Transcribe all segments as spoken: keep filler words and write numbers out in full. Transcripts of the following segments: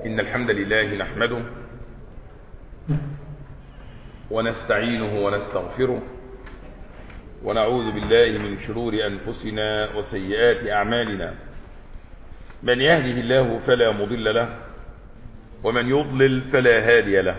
إن الحمد لله نحمده ونستعينه ونستغفره ونعوذ بالله من شرور أنفسنا وسيئات أعمالنا. من يهده الله فلا مضل له ومن يضلل فلا هادي له،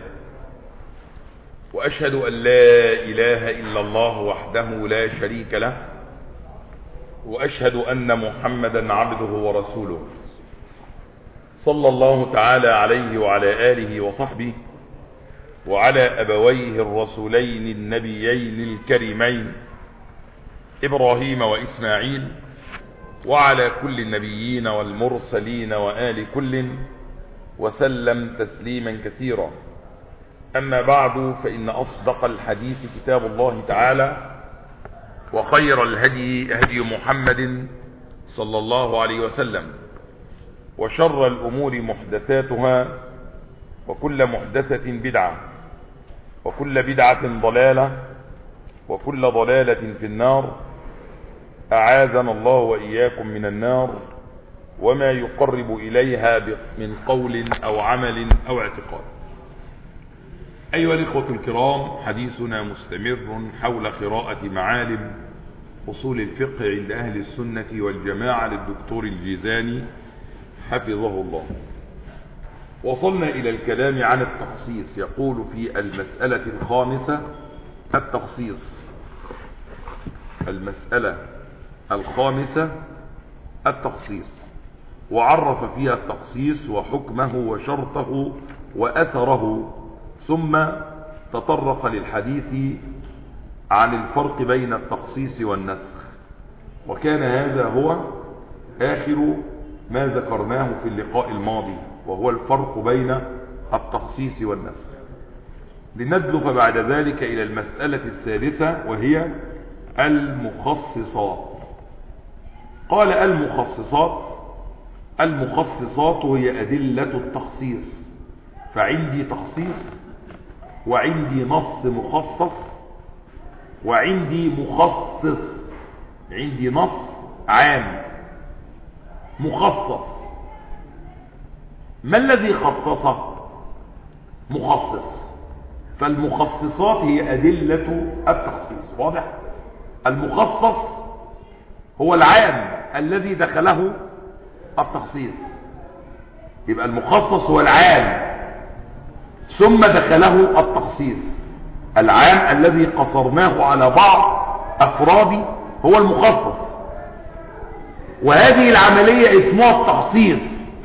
وأشهد أن لا إله إلا الله وحده لا شريك له، وأشهد أن محمدا عبده ورسوله صلى الله تعالى عليه وعلى آله وصحبه وعلى أبويه الرسولين النبيين الكريمين إبراهيم وإسماعيل وعلى كل النبيين والمرسلين وآل كل وسلم تسليما كثيرا. أما بعد، فإن أصدق الحديث كتاب الله تعالى، وخير الهدي هدي محمد صلى الله عليه وسلم، وشر الأمور محدثاتها، وكل محدثة بدعة، وكل بدعة ضلالة، وكل ضلالة في النار. أعاذنا الله وإياكم من النار وما يقرب إليها من قول أو عمل أو اعتقاد. أيها الإخوة الكرام، حديثنا مستمر حول قراءة معالم أصول الفقه عند أهل السنة والجماعة للدكتور الجيزاني حفظه الله. وصلنا إلى الكلام عن التخصيص. يقول في المسألة الخامسة التخصيص. المسألة الخامسة التخصيص، وعرف فيها التخصيص وحكمه وشرطه وأثره، ثم تطرق للحديث عن الفرق بين التخصيص والنسخ. وكان هذا هو آخر ما ذكرناه في اللقاء الماضي، وهو الفرق بين التخصيص والنسخ. لندلف بعد ذلك إلى المسألة الثالثة، وهي المخصصات. قال المخصصات المخصصات هي أدلة التخصيص. فعندي تخصيص، وعندي نص مخصص، وعندي مخصص. عندي نص عام مخصص. ما الذي خصصه؟ مخصص. فالمخصصات هي أدلة التخصيص. واضح؟ المخصص هو العام الذي دخله التخصيص. يبقى المخصص هو العام ثم دخله التخصيص. العام الذي قصرناه على بعض أفراد هو المخصص، وهذه العملية اسمها التخصيص.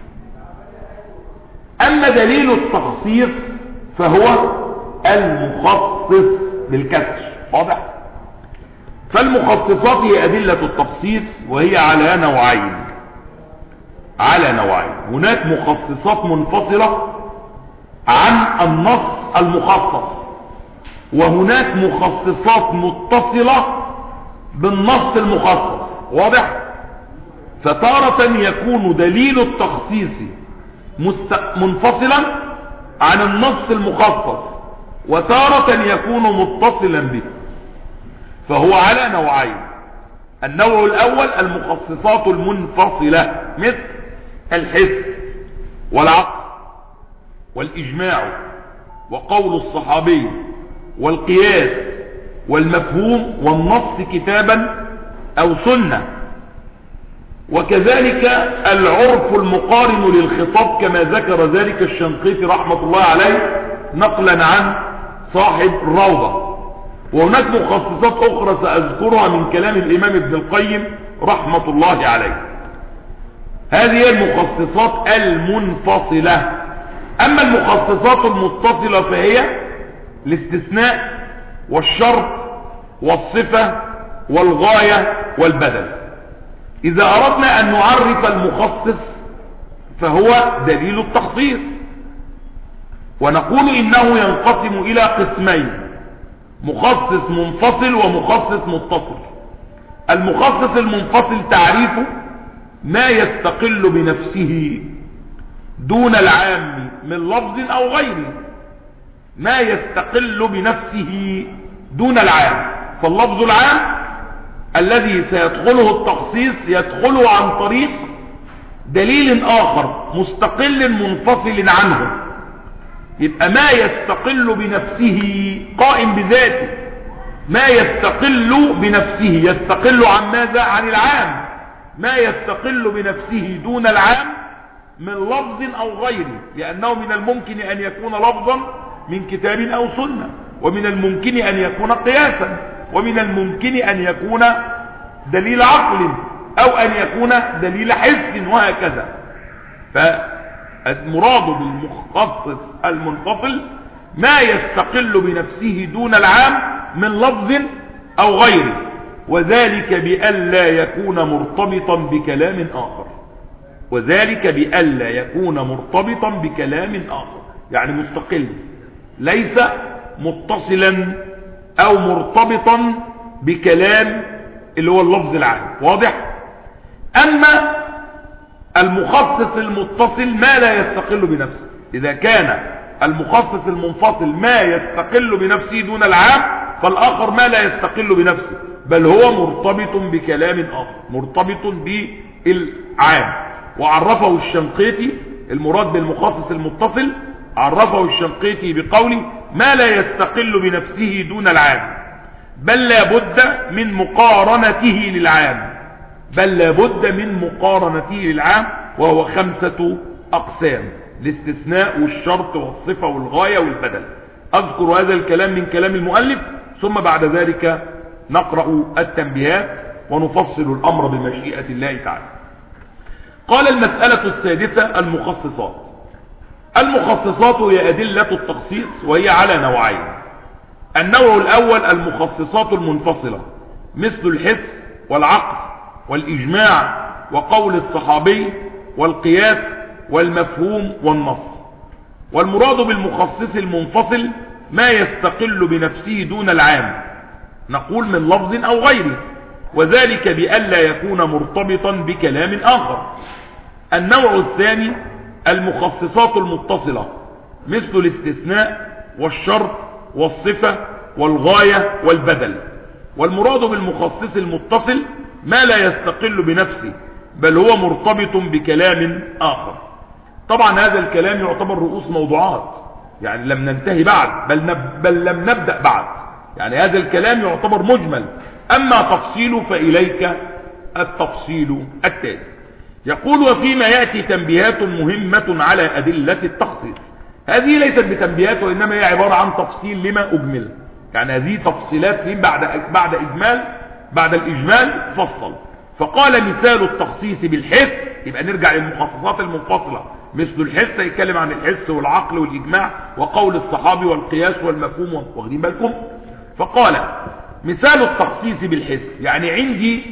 أما دليل التخصيص فهو المخصص بالكسر. واضح؟ فالمخصصات هي أدلة التخصيص، وهي على نوعين على نوعين هناك مخصصات منفصلة عن النص المخصص، وهناك مخصصات متصلة بالنص المخصص. واضح؟ فتارة يكون دليل التخصيص مست... منفصلا عن النص المخصص، وتارة يكون متصلا به. فهو على نوعين. النوع الأول المخصصات المنفصلة، مثل الحس والعقل والإجماع وقول الصحابي والقياس والمفهوم والنص كتابا أو سنة. وكذلك العرف المقارن للخطاب، كما ذكر ذلك الشنقيطي رحمة الله عليه نقلا عن صاحب الروضة. وهناك مخصصات أخرى سأذكرها من كلام الإمام ابن القيم رحمة الله عليه. هذه هي المخصصات المنفصلة. أما المخصصات المتصلة فهي الاستثناء والشرط والصفة والغاية والبدل. إذا أردنا أن نعرف المخصص فهو دليل التخصيص، ونقول إنه ينقسم إلى قسمين: مخصص منفصل ومخصص متصل. المخصص المنفصل تعريفه ما يستقل بنفسه دون العام من لفظ أو غيره. ما يستقل بنفسه دون العام. فاللفظ العام الذي سيدخله التخصيص يدخله عن طريق دليل آخر مستقل منفصل عنه، يبقى ما يستقل بنفسه قائم بذاته، ما يستقل بنفسه يستقل عن ماذا؟ عن العام، ما يستقل بنفسه دون العام من لفظ أو غيره، لأنه من الممكن أن يكون لفظا من كتاب أو سنة، ومن الممكن أن يكون قياسا، ومن الممكن أن يكون دليل عقل، أو أن يكون دليل حس، وهكذا. فالمراد بالمخصص المنفصل ما يستقل بنفسه دون العام من لفظ أو غيره، وذلك بألا يكون مرتبطا بكلام آخر، وذلك بألا يكون مرتبطا بكلام آخر، يعني مستقل، ليس متصلا أو مرتبطا بكلام اللي هو اللفظ العام. واضح؟ أما المخصص المتصل ما لا يستقل بنفسه، إذا كان المخصص المنفصل ما يستقل بنفسه دون العام، فالآخر ما لا يستقل بنفسه، بل هو مرتبط بكلام آخر، مرتبط بالعام. وعرفه الشنقيطي المراد بالمخصص المتصل، عرفه الشنقيطي بقوله ما لا يستقل بنفسه دون العام، بل لا بد من مقارنته للعام، بل لا بد من مقارنته للعام، وهو خمسة أقسام: الاستثناء والشرط والصفة والغاية والبدل. أذكر هذا الكلام من كلام المؤلف، ثم بعد ذلك نقرأ التنبيهات ونفصل الأمر بمشيئة الله تعالى. قال: المسألة السادسة: المخصصات. المخصصات هي أدلة التخصيص، وهي على نوعين: النوع الأول المخصصات المنفصلة، مثل الحس والعقل والإجماع وقول الصحابي والقياس والمفهوم والنص. والمراد بالمخصص المنفصل ما يستقل بنفسه دون العام، نقول من لفظ أو غيره، وذلك بألا يكون مرتبطا بكلام آخر. النوع الثاني المخصصات المتصلة، مثل الاستثناء والشرط والصفة والغاية والبدل. والمراد بالمخصص المتصل ما لا يستقل بنفسه، بل هو مرتبط بكلام آخر. طبعا هذا الكلام يعتبر رؤوس موضوعات، يعني لم ننتهي بعد، بل, نب بل لم نبدأ بعد، يعني هذا الكلام يعتبر مجمل، أما تفصيله فإليك التفصيل التالي. يقول: وفيما يأتي تنبيهات مهمة على أدلة التخصيص. هذه ليست بتنبيهات، وإنما هي عبارة عن تفصيل لما أجمل، يعني هذه تفصيلات بعد بعد إجمال، بعد الإجمال فصل. فقال: مثال التخصيص بالحس، يبقى نرجع للمخصصات المنفصلة، مثل الحس يتكلم عن الحس والعقل والإجماع وقول الصحابي والقياس والمفهوم، واخدين بالكم؟ فقال: مثال التخصيص بالحس، يعني عندي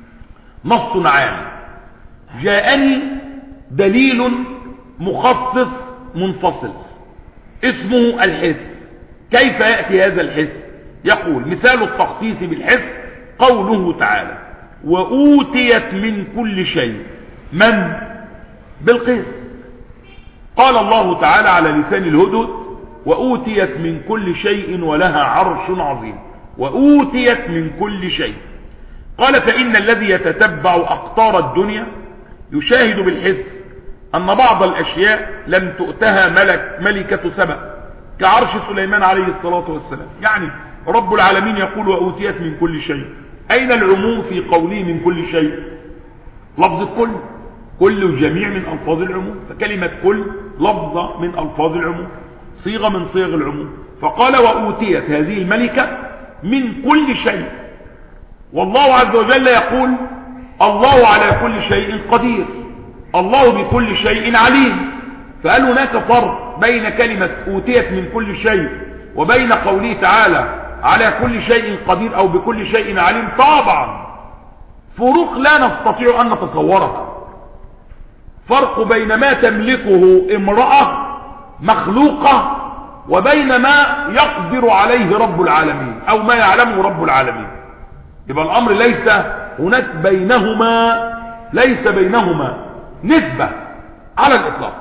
نص عام، جاءني دليل مخصص منفصل اسمه الحس. كيف يأتي هذا الحس؟ يقول: مثال التخصيص بالحس قوله تعالى: وأوتيت من كل شيء. من؟ بالقيس. قال الله تعالى على لسان الهدهد: وأوتيت من كل شيء ولها عرش عظيم. وأوتيت من كل شيء. قال: فإن الذي يتتبع أقطار الدنيا يشاهد بالحس أن بعض الأشياء لم تؤتها ملك ملكة سبأ، كعرش سليمان عليه الصلاة والسلام. يعني رب العالمين يقول: وأوتيت من كل شيء. أين العموم في قوله من كل شيء؟ لفظ كل، كل وجميع من ألفاظ العموم، فكلمة كل لفظة من ألفاظ العموم، صيغة من صيغ العموم. فقال: وأوتيت هذه الملكة من كل شيء. والله عز وجل يقول: الله على كل شيء قدير، الله بكل شيء عليم. فهل هناك فرق بين كلمة أوتيت من كل شيء وبين قوله تعالى على كل شيء قدير أو بكل شيء عليم؟ طبعا فروق لا نستطيع أن نتصورها. فرق بين ما تملكه امرأة مخلوقة وبين ما يقدر عليه رب العالمين أو ما يعلمه رب العالمين. يبقى الأمر ليس هناك بينهما، ليس بينهما نسبة على الإطلاق،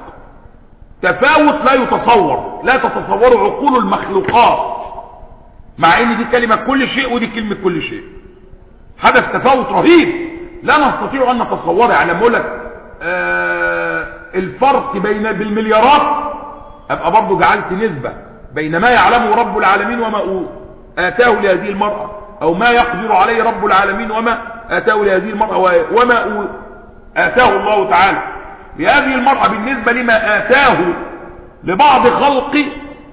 تفاوت لا يتصور، لا تتصور عقول المخلوقات، مع ان دي كلمة كل شيء ودي كلمة كل شيء. حدث تفاوت رهيب لا نستطيع ان نتصوره. يعني لما اقول لك آه الفرق بين بالمليارات ابقى برضو جعلت نسبة بين ما يعلمه رب العالمين وما آتاه لهذه المرأة، او ما يقدر عليه رب العالمين وما آتاه لهذه المرأة وما آتاه الله تعالى لهذه المرأة بالنسبة لما آتاه لبعض خلق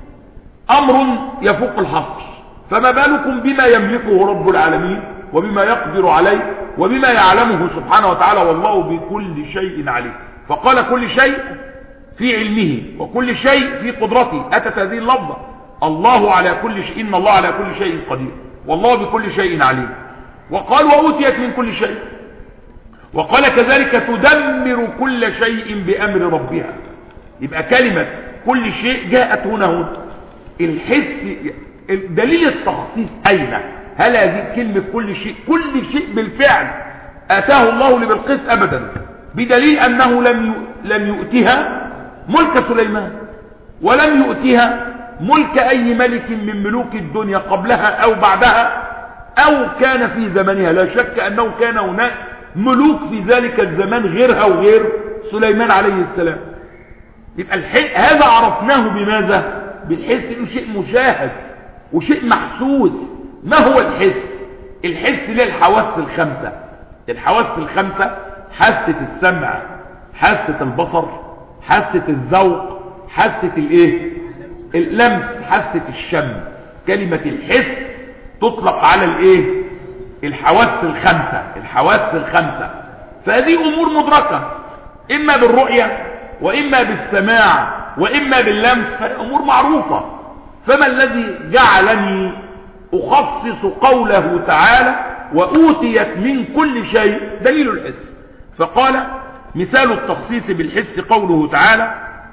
امر يفوق الحصر، فما بالكم بما يملكه رب العالمين وبما يقدر عليه وبما يعلمه سبحانه وتعالى، والله بكل شيء عليم. فقال كل شيء في علمه وكل شيء في قدرته، أتت هذه اللفظة الله على كل شيء، إن الله على كل شيء قدير والله بكل شيء عليم. وقال وأوتيت من كل شيء، وقال كذلك تدمر كل شيء بأمر ربها. يبقى كلمة كل شيء جاءت هنا هنا الحس دليل التخصيص أين؟ هل هذه كلمة كل شيء كل شيء بالفعل آتاه الله لبلقيس؟ أبدا، بدليل أنه لم لم يؤتها ملك سليمان ولم يؤتها ملك أي ملك من ملوك الدنيا قبلها أو بعدها أو كان في زمنها. لا شك أنه كان هناك ملوك في ذلك الزمان غيرها وغير سليمان عليه السلام. يبقى هذا عرفناه بماذا؟ بالحس، انه شيء مشاهد وشيء محسوس. ما هو الحس؟ الحس ليه الحواس الخمسة. الحواس الخمسة حاسة السمع، حاسة البصر، حاسة الذوق، حاسة الايه اللمس، حاسة الشم. كلمة الحس تطلق على الايه الحواس الخمسة. الحواس الخمسة فهذه امور مدركة اما بالرؤية واما بالسماع واما باللمس، فامور معروفة. فما الذي جعلني اخصص قوله تعالى واوتيت من كل شيء؟ دليل الحس. فقال مثال التخصيص بالحس قوله تعالى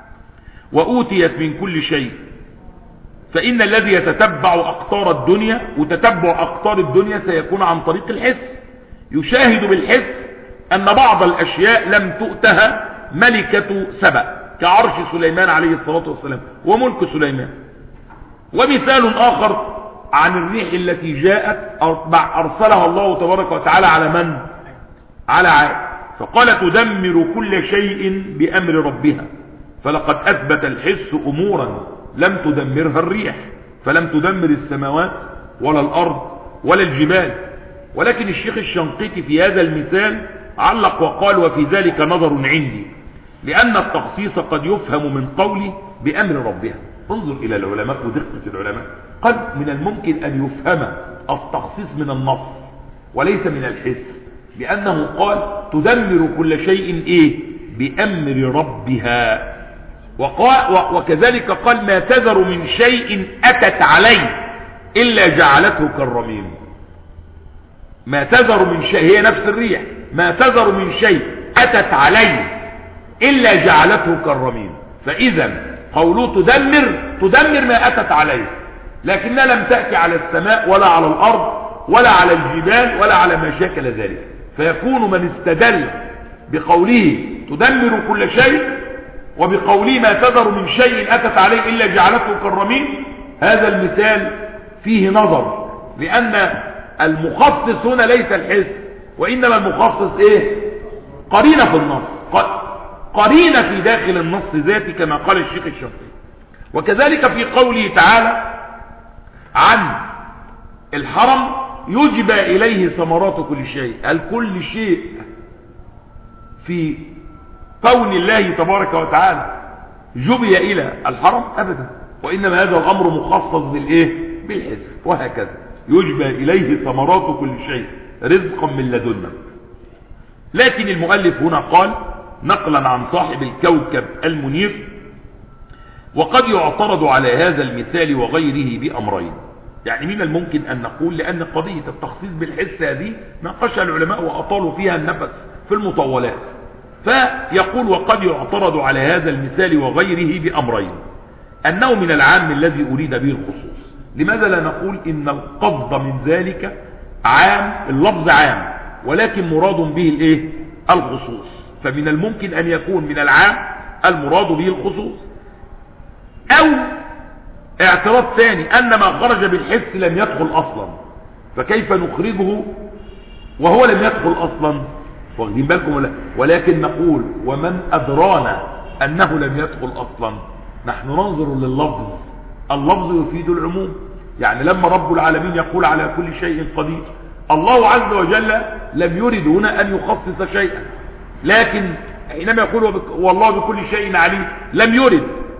واوتيت من كل شيء، فان الذي يتتبع اقطار الدنيا، وتتبع اقطار الدنيا سيكون عن طريق الحس، يشاهد بالحس ان بعض الاشياء لم تؤتها ملكة سبأ كعرش سليمان عليه الصلاة والسلام وملك سليمان. ومثال آخر عن الريح التي جاءت أرسلها الله تبارك وتعالى على من؟ على عاد. فقال تدمر كل شيء بأمر ربها، فلقد أثبت الحس أمورا لم تدمرها الريح، فلم تدمر السماوات ولا الأرض ولا الجبال. ولكن الشيخ الشنقيطي في هذا المثال علق وقال وفي ذلك نظر عندي، لأن التخصيص قد يفهم من قولي بأمر ربها. انظر إلى العلماء ودقة العلماء، قد من الممكن أن يفهم التخصيص من النص وليس من الحس، لأنه قال تدمر كل شيء إيه بأمر ربها. وقال وكذلك قال ما تذر من شيء أتت عليه إلا جعلته كالرميم. ما تذر من شيء هي نفس الريح، ما تذر من شيء أتت عليه إلا جعلته كالرميم. فإذا قوله تدمر تدمر ما أتت عليه، لكنها لم تأتي على السماء ولا على الأرض ولا على الجبال ولا على ما شاكل ذلك. فيكون من استدل بقوله تدمر كل شيء وبقوله ما تذر من شيء أتت عليه إلا جعلته كالرميم، هذا المثال فيه نظر، لأن المخصص هنا ليس الحس، وإنما المخصص إيه؟ قرينة في النص، قرينة في داخل النص ذاتي كما قال الشيخ الشنقيطي. وكذلك في قوله تعالى عن الحرم يجبى إليه ثمرات كل شيء. هل كل شيء في كون الله تبارك وتعالى جبي إلى الحرم؟ أبدا، وإنما هذا الأمر مخصص بالإيه؟ بالحس. وهكذا يجبى إليه ثمرات كل شيء رزقا من لدنا. لكن المؤلف هنا قال نقلا عن صاحب الكوكب المنير وقد يعترض على هذا المثال وغيره بأمرين. يعني من الممكن أن نقول لأن قضية التخصيص بالحس هذه ناقشها العلماء وأطالوا فيها النفس في المطولات، فيقول وقد يعترض على هذا المثال وغيره بأمرين: أنه من العام الذي أريد به الخصوص. لماذا لا نقول إن القصد من ذلك عام، اللفظ عام ولكن مراد به الايه؟ الخصوص. فمن الممكن أن يكون من العام المراد به الخصوص. أو اعتراض ثاني أن ما خرج بالحس لم يدخل أصلا، فكيف نخرجه وهو لم يدخل أصلا؟ واخدين بالكم ولا؟ ولكن نقول ومن أدرانا أنه لم يدخل أصلا؟ نحن ننظر لللفظ، اللفظ يفيد العموم. يعني لما رب العالمين يقول على كل شيء قدير، الله عز وجل لم يرد هنا أن يخصص شيئا، لكن حينما يقول والله بكل شيء عليم لم يرد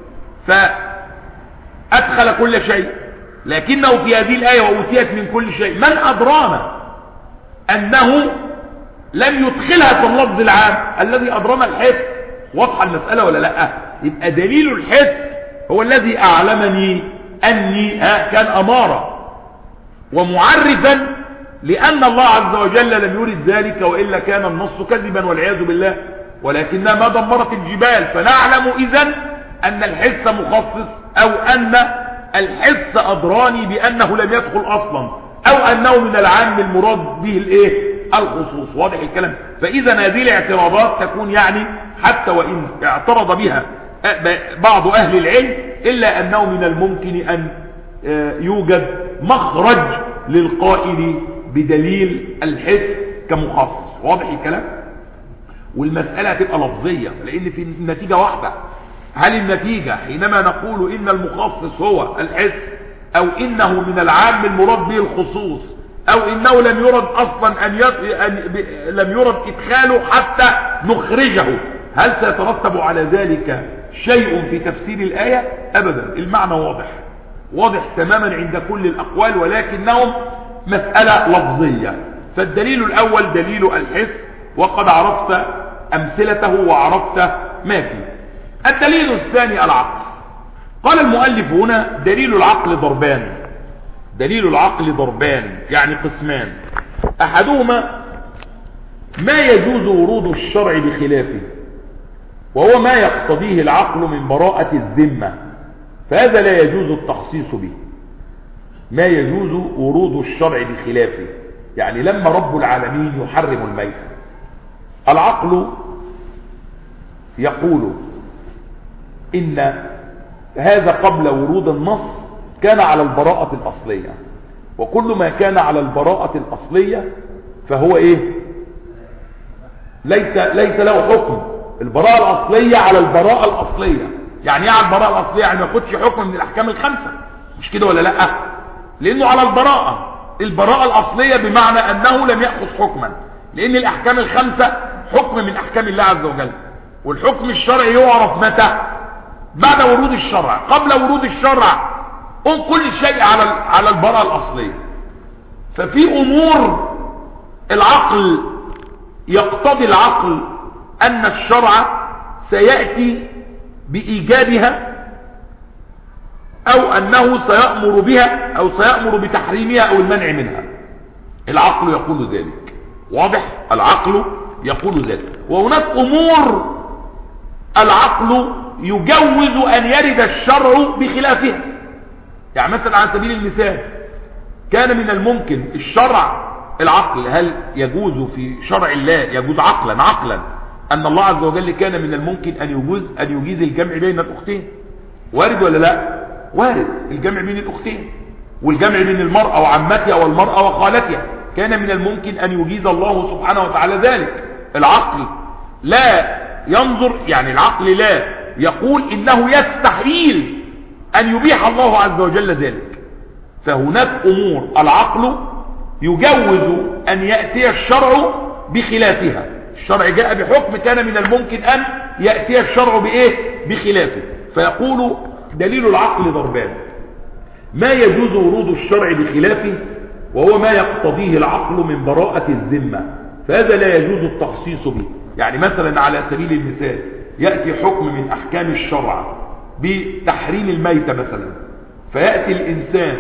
فأدخل كل شيء، لكنه في هذه الآية وأوتيت من كل شيء. من أدرانا أنه لم يدخلها في اللفظ العام الذي أدرانا الحس؟ واضحة المسألة ولا لا؟ يبقى دليل الحس هو الذي أعلمني أني كان أمارة ومعرفا لأن الله عز وجل لم يرد ذلك، وإلا كان النص كذبا والعياذ بالله. ولكنها ما دمرت الجبال، فنعلم إذن أن الحس مخصص، أو أن الحس أدراني بأنه لم يدخل أصلا، أو أنه من العام المراد به الإيه؟ الخصوص. واضح الكلام؟ فإذا هذه الاعتراضات تكون يعني حتى وإن اعترض بها بعض أهل العلم، إلا أنه من الممكن أن يوجد مخرج للقائل بدليل الحس كمخصص. واضح الكلام؟ والمسألة هتبقى لفظية، لأن في النتيجة واحدة. هل النتيجة حينما نقول إن المخصص هو الحس، أو إنه من العام المراد به الخصوص، أو إنه لم يرد أصلا أن, يد... أن ب... لم يرد إدخاله حتى نخرجه، هل سيترتب على ذلك شيء في تفسير الآية؟ أبدا. المعنى واضح واضح تماما عند كل الأقوال، ولكنهم مسألة لفظية. فالدليل الأول دليل الحس، وقد عرفت أمثلته وعرفت ما فيه. الدليل الثاني العقل. قال المؤلف هنا دليل العقل ضربان. دليل العقل ضربان يعني قسمان. أحدهما ما يجوز ورود الشرع بخلافه، وهو ما يقتضيه العقل من براءة الذمة، فهذا لا يجوز التخصيص به. ما يجوز ورود الشرع بخلافه، يعني لما رب العالمين يحرم الميت، العقل يقول إن هذا قبل ورود النص كان على البراءة الأصلية، وكل ما كان على البراءة الأصلية فهو إيه؟ ليس, ليس له حكم. البراءة الأصلية على البراءة الأصلية، يعني ايه على البراءة الأصلية؟ يعني ما ياخدش حكم من الأحكام الخمسة، مش كده ولا لا؟ لأنه على البراءة. البراءة الأصلية بمعنى أنه لم يأخذ حكما، لأن الأحكام الخمسة حكم من أحكام الله عز وجل، والحكم الشرعي يعرف متى؟ بعد ورود الشرع. قبل ورود الشرع كل شيء على على البراءة الأصلية. ففي أمور العقل يقتضي العقل أن الشرع سيأتي بإيجابها، أو أنه سيأمر بها أو سيأمر بتحريمها أو المنع منها. العقل يقول ذلك. واضح؟ العقل يقول ذلك. وهناك أمور العقل يجوز أن يرد الشرع بخلافها. يعني مثلا على سبيل المثال، كان من الممكن الشرع العقل، هل يجوز في شرع الله يجوز عقلا عقلا أن الله عز وجل كان من الممكن أن يجوز أن يجيز الجمع بين الأختين؟ وارد ولا لا؟ وارد الجمع بين الأختين، والجمع بين المرأة وعمتها والمرأة وخالتها، كان من الممكن أن يجيز الله سبحانه وتعالى ذلك. العقل لا ينظر، يعني العقل لا يقول إنه يستحيل أن يبيح الله عز وجل ذلك. فهناك أمور العقل يجوز أن يأتي الشرع بخلافها. الشرع جاء بحكم كان من الممكن أن يأتي الشرع بإيه؟ بخلافه. فيقول دليل العقل ضربان: ما يجوز ورود الشرع بخلافه، وهو ما يقتضيه العقل من براءة الذمة، فهذا لا يجوز التخصيص به. يعني مثلا على سبيل المثال، يأتي حكم من أحكام الشرع بتحريم الميتة مثلا، فيأتي الإنسان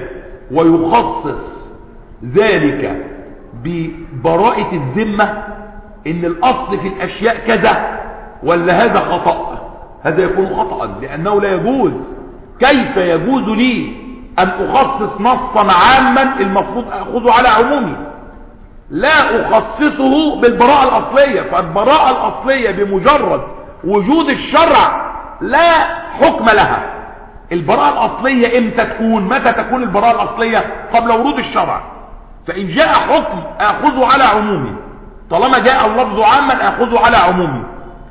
ويخصص ذلك ببراءة الذمة، إن الأصل في الأشياء كذا، ولا هذا خطأ؟ هذا يكون خطأ، لأنه لا يجوز. كيف يجوز لي أن أخصص نصا عاما المفروض أخذه على عمومي؟ لا أخصصه بالبراءة الأصلية. فالبراءة الأصلية بمجرد وجود الشرع لا حكم لها. البراءة الأصلية امتى تكون؟ متى تكون البراءة الأصلية؟ قبل ورود الشرع. فإن جاء حكم أخذه على عمومي، طالما جاء اللفظ عاما اخذه على عمومه،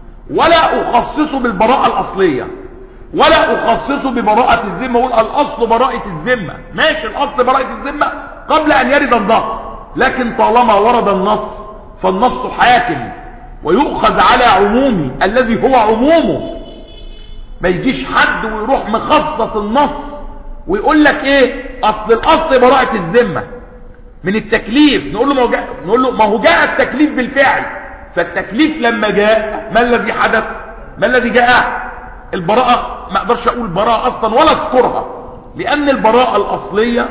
ولا اخصصه بالبراءة الاصلية، ولا اخصصه ببراءة الذمة، وقول الاصل براءة الذمة. ماشي، الاصل براءة الذمة قبل ان يرد النص، لكن طالما ورد النص فالنص حاكم ويؤخذ على عمومه الذي هو عمومه. ما يجيش حد ويروح مخصص النص ويقول لك ايه اصل الاصل براءة الذمة من التكليف. نقول له ما هو جاء نقول له ما هو جاء التكليف بالفعل، فالتكليف لما جاء ما الذي حدث؟ ما الذي جاء؟ البراءة. ما اقدرش اقول براءة اصلا ولا اذكرها، لان البراءة الاصلية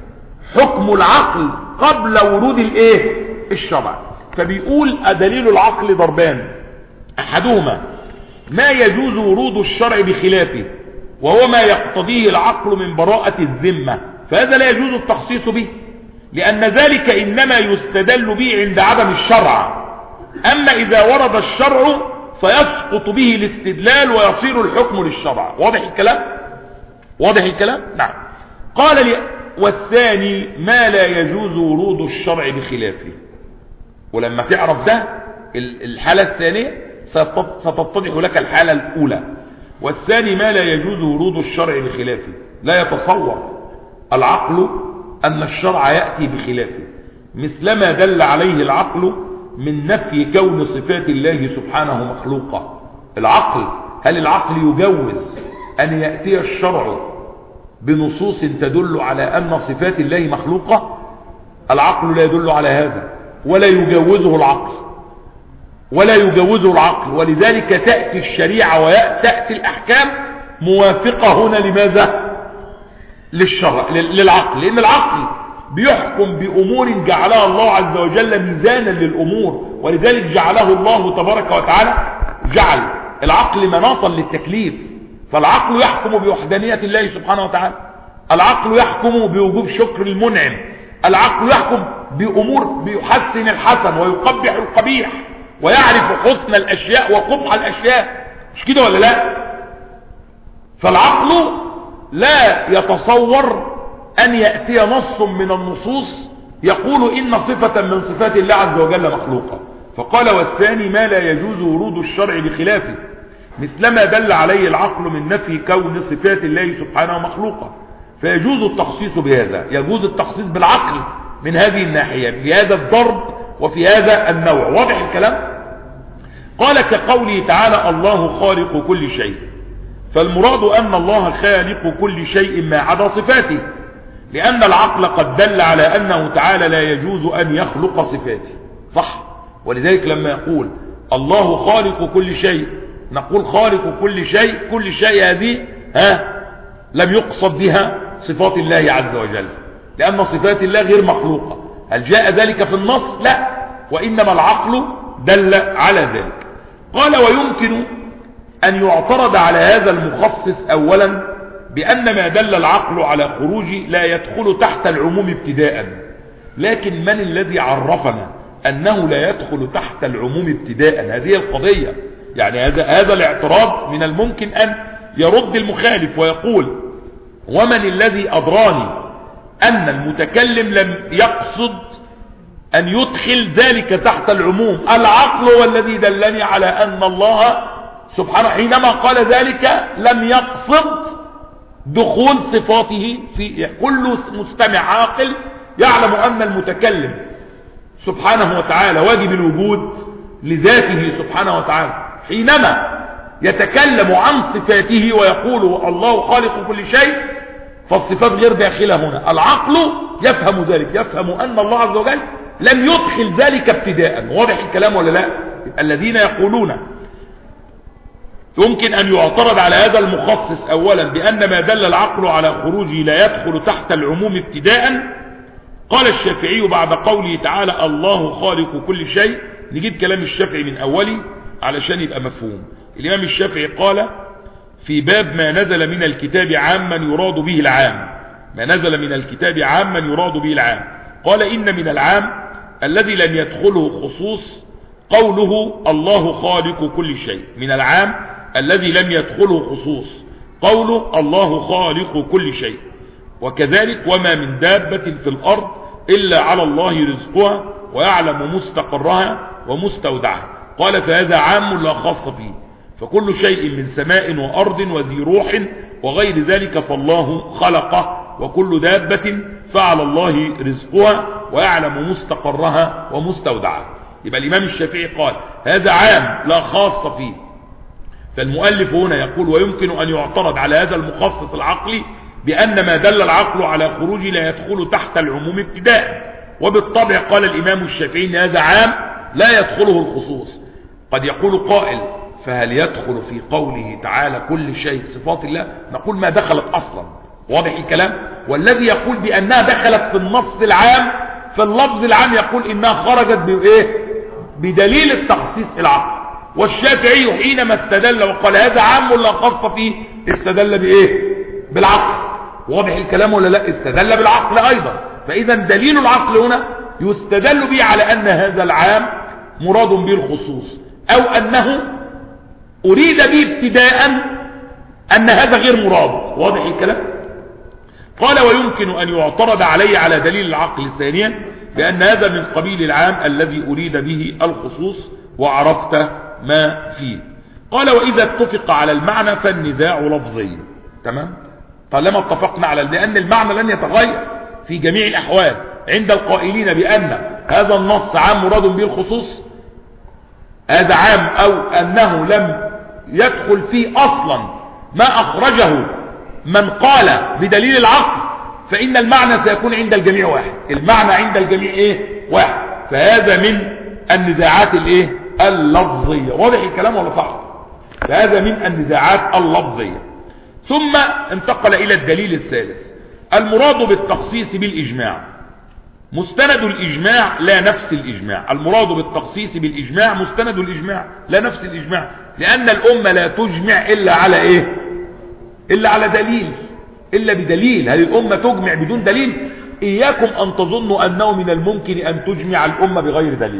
حكم العقل قبل ورود الايه؟ الشرع. فبيقول دليل العقل ضربان، احدهما ما يجوز ورود الشرع بخلافه، وهو ما يقتضيه العقل من براءة الذمة، فهذا لا يجوز التخصيص به، لأن ذلك إنما يستدل به عند عدم الشرع. أما إذا ورد الشرع فيسقط به الاستدلال ويصير الحكم للشرع. واضح الكلام؟ واضح الكلام؟ نعم. قال لي والثاني ما لا يجوز ورود الشرع بخلافه. ولما تعرف ده الحالة الثانية ستتضح لك الحالة الأولى. والثاني ما لا يجوز ورود الشرع بخلافه. لا يتصور العقل أن الشرع يأتي بخلافه، مثلما دل عليه العقل من نفي كون صفات الله سبحانه مخلوقة. العقل، هل العقل يجوز أن يأتي الشرع بنصوص تدل على أن صفات الله مخلوقة؟ العقل لا يدل على هذا، ولا يجوزه العقل ولا يجوزه العقل ولذلك تأتي الشريعة وتأتي الأحكام موافقة هنا لماذا؟ للشرع، للعقل. لأن العقل بيحكم بأمور جعلها الله عز وجل ميزانا للأمور، ولذلك جعله الله تبارك وتعالى، جعل العقل مناطا للتكليف. فالعقل يحكم بوحدانية الله سبحانه وتعالى، العقل يحكم بوجوب شكر المنعم، العقل يحكم بأمور بيحسن الحسن ويقبح القبيح، ويعرف حسن الأشياء وقبح الأشياء. مش كده ولا لا؟ فالعقل لا يتصور أن يأتي نص من النصوص يقول إن صفة من صفات الله عز وجل مخلوقة. فقال والثاني ما لا يجوز ورود الشرع بخلافه، مثلما دل عليه العقل من نفي كون صفات الله سبحانه مخلوقة، فيجوز التخصيص بهذا. يجوز التخصيص بالعقل من هذه الناحية في هذا الضرب وفي هذا النوع. واضح الكلام؟ قال كقوله تعالى الله خالق كل شيء، فالمراد أن الله خالق كل شيء ما عدا صفاته، لأن العقل قد دل على أنه تعالى لا يجوز أن يخلق صفاته. صح؟ ولذلك لما يقول الله خالق كل شيء نقول خالق كل شيء، كل شيء هذه ها لم يقصد بها صفات الله عز وجل، لأن صفات الله غير مخلوقة. هل جاء ذلك في النص؟ لا، وإنما العقل دل على ذلك. قال ويمكن أن يعترض على هذا المخصص أولا بأن ما دل العقل على خروجه لا يدخل تحت العموم ابتداء، لكن من الذي عرفنا أنه لا يدخل تحت العموم ابتداء؟ هذه القضية. يعني هذا هذا الاعتراض من الممكن أن يرد المخالف ويقول ومن الذي أدراني أن المتكلم لم يقصد أن يدخل ذلك تحت العموم؟ العقل هو الذي دلني على أن الله سبحانه حينما قال ذلك لم يقصد دخول صفاته في. كل مستمع عاقل يعلم أن المتكلم سبحانه وتعالى واجب الوجود لذاته سبحانه وتعالى. حينما يتكلم عن صفاته ويقول الله خالق كل شيء فالصفات غير داخلة هنا. العقل يفهم ذلك، يفهم أن الله عز وجل لم يدخل ذلك ابتداء. واضح الكلام ولا لا؟ الذين يقولون يمكن أن يعترض على هذا المخصص أولا بأن ما دل العقل على خروجه لا يدخل تحت العموم ابتداء. قال الشافعي بعد قوله تعالى الله خالق كل شيء، نجيب كلام الشافعي من أوله علشان يبقى مفهوم. الإمام الشافعي قال في باب ما نزل من الكتاب عاما يراد به العام، ما نزل من الكتاب عاما يراد به العام، قال إن من العام الذي لم يدخله خصوص قوله الله خالق كل شيء، من العام الذي لم يدخله خصوص قوله الله خالق كل شيء. وكذلك وما من دابة في الأرض إلا على الله رزقها ويعلم مستقرها ومستودعها. قال فهذا عام لا خاص فيه، فكل شيء من سماء وأرض وذي روح وغير ذلك فالله خلقه، وكل دابة فعلى الله رزقها ويعلم مستقرها ومستودعها. يبقى الإمام الشافعي قال هذا عام لا خاص فيه. فالمؤلف هنا يقول ويمكن أن يعترض على هذا المخصص العقلي بأن ما دل العقل على خروج لا يدخل تحت العموم ابتداء. وبالطبع قال الإمام الشافعي ان هذا عام لا يدخله الخصوص. قد يقول قائل فهل يدخل في قوله تعالى كل شيء صفات الله؟ نقول ما دخلت أصلا. واضح الكلام؟ والذي يقول بأنها دخلت في النص العام في اللفظ العام يقول إنها خرجت بإيه؟ بدليل التخصيص العقل. والشافعي حينما استدل وقال هذا عام لا خاص فيه استدل بإيه؟ بالعقل. واضح الكلام ولا لا؟ استدل بالعقل أيضا. فإذا دليل العقل هنا يستدل به على أن هذا العام مراد به الخصوص، أو أنه أريد به ابتداء أن هذا غير مراد. واضح الكلام؟ قال ويمكن أن يعترض عليه على دليل العقل ثانيا بأن هذا من قبيل العام الذي أريد به الخصوص وعرفت ما فيه. قال وإذا اتفق على المعنى فالنزاع لفظي. تمام؟ طالما اتفقنا على لأن المعنى لن يتغير في جميع الأحوال عند القائلين بأن هذا النص عام مراد به الخصوص، هذا عام، أو أنه لم يدخل فيه أصلا ما أخرجه من قال بدليل العقل، فإن المعنى سيكون عند الجميع واحد. المعنى عند الجميع إيه؟ واحد. فهذا من النزاعات الإيه؟ اللفظية. واضح الكلام ولا صعب؟ فهذا من النزاعات اللفظية. ثم انتقل إلى الدليل الثالث المراد بالتخصيص بالإجماع. مستند الإجماع لا نفس الإجماع. المراد بالتخصيص بالإجماع مستند الإجماع لا نفس الإجماع، لأن الأمة لا تجمع إلا على إيه؟ إلا على دليل، إلا بدليل. هل الأمة تجمع بدون دليل؟ إياكم أن تظنوا أنه من الممكن أن تجمع الأمة بغير دليل.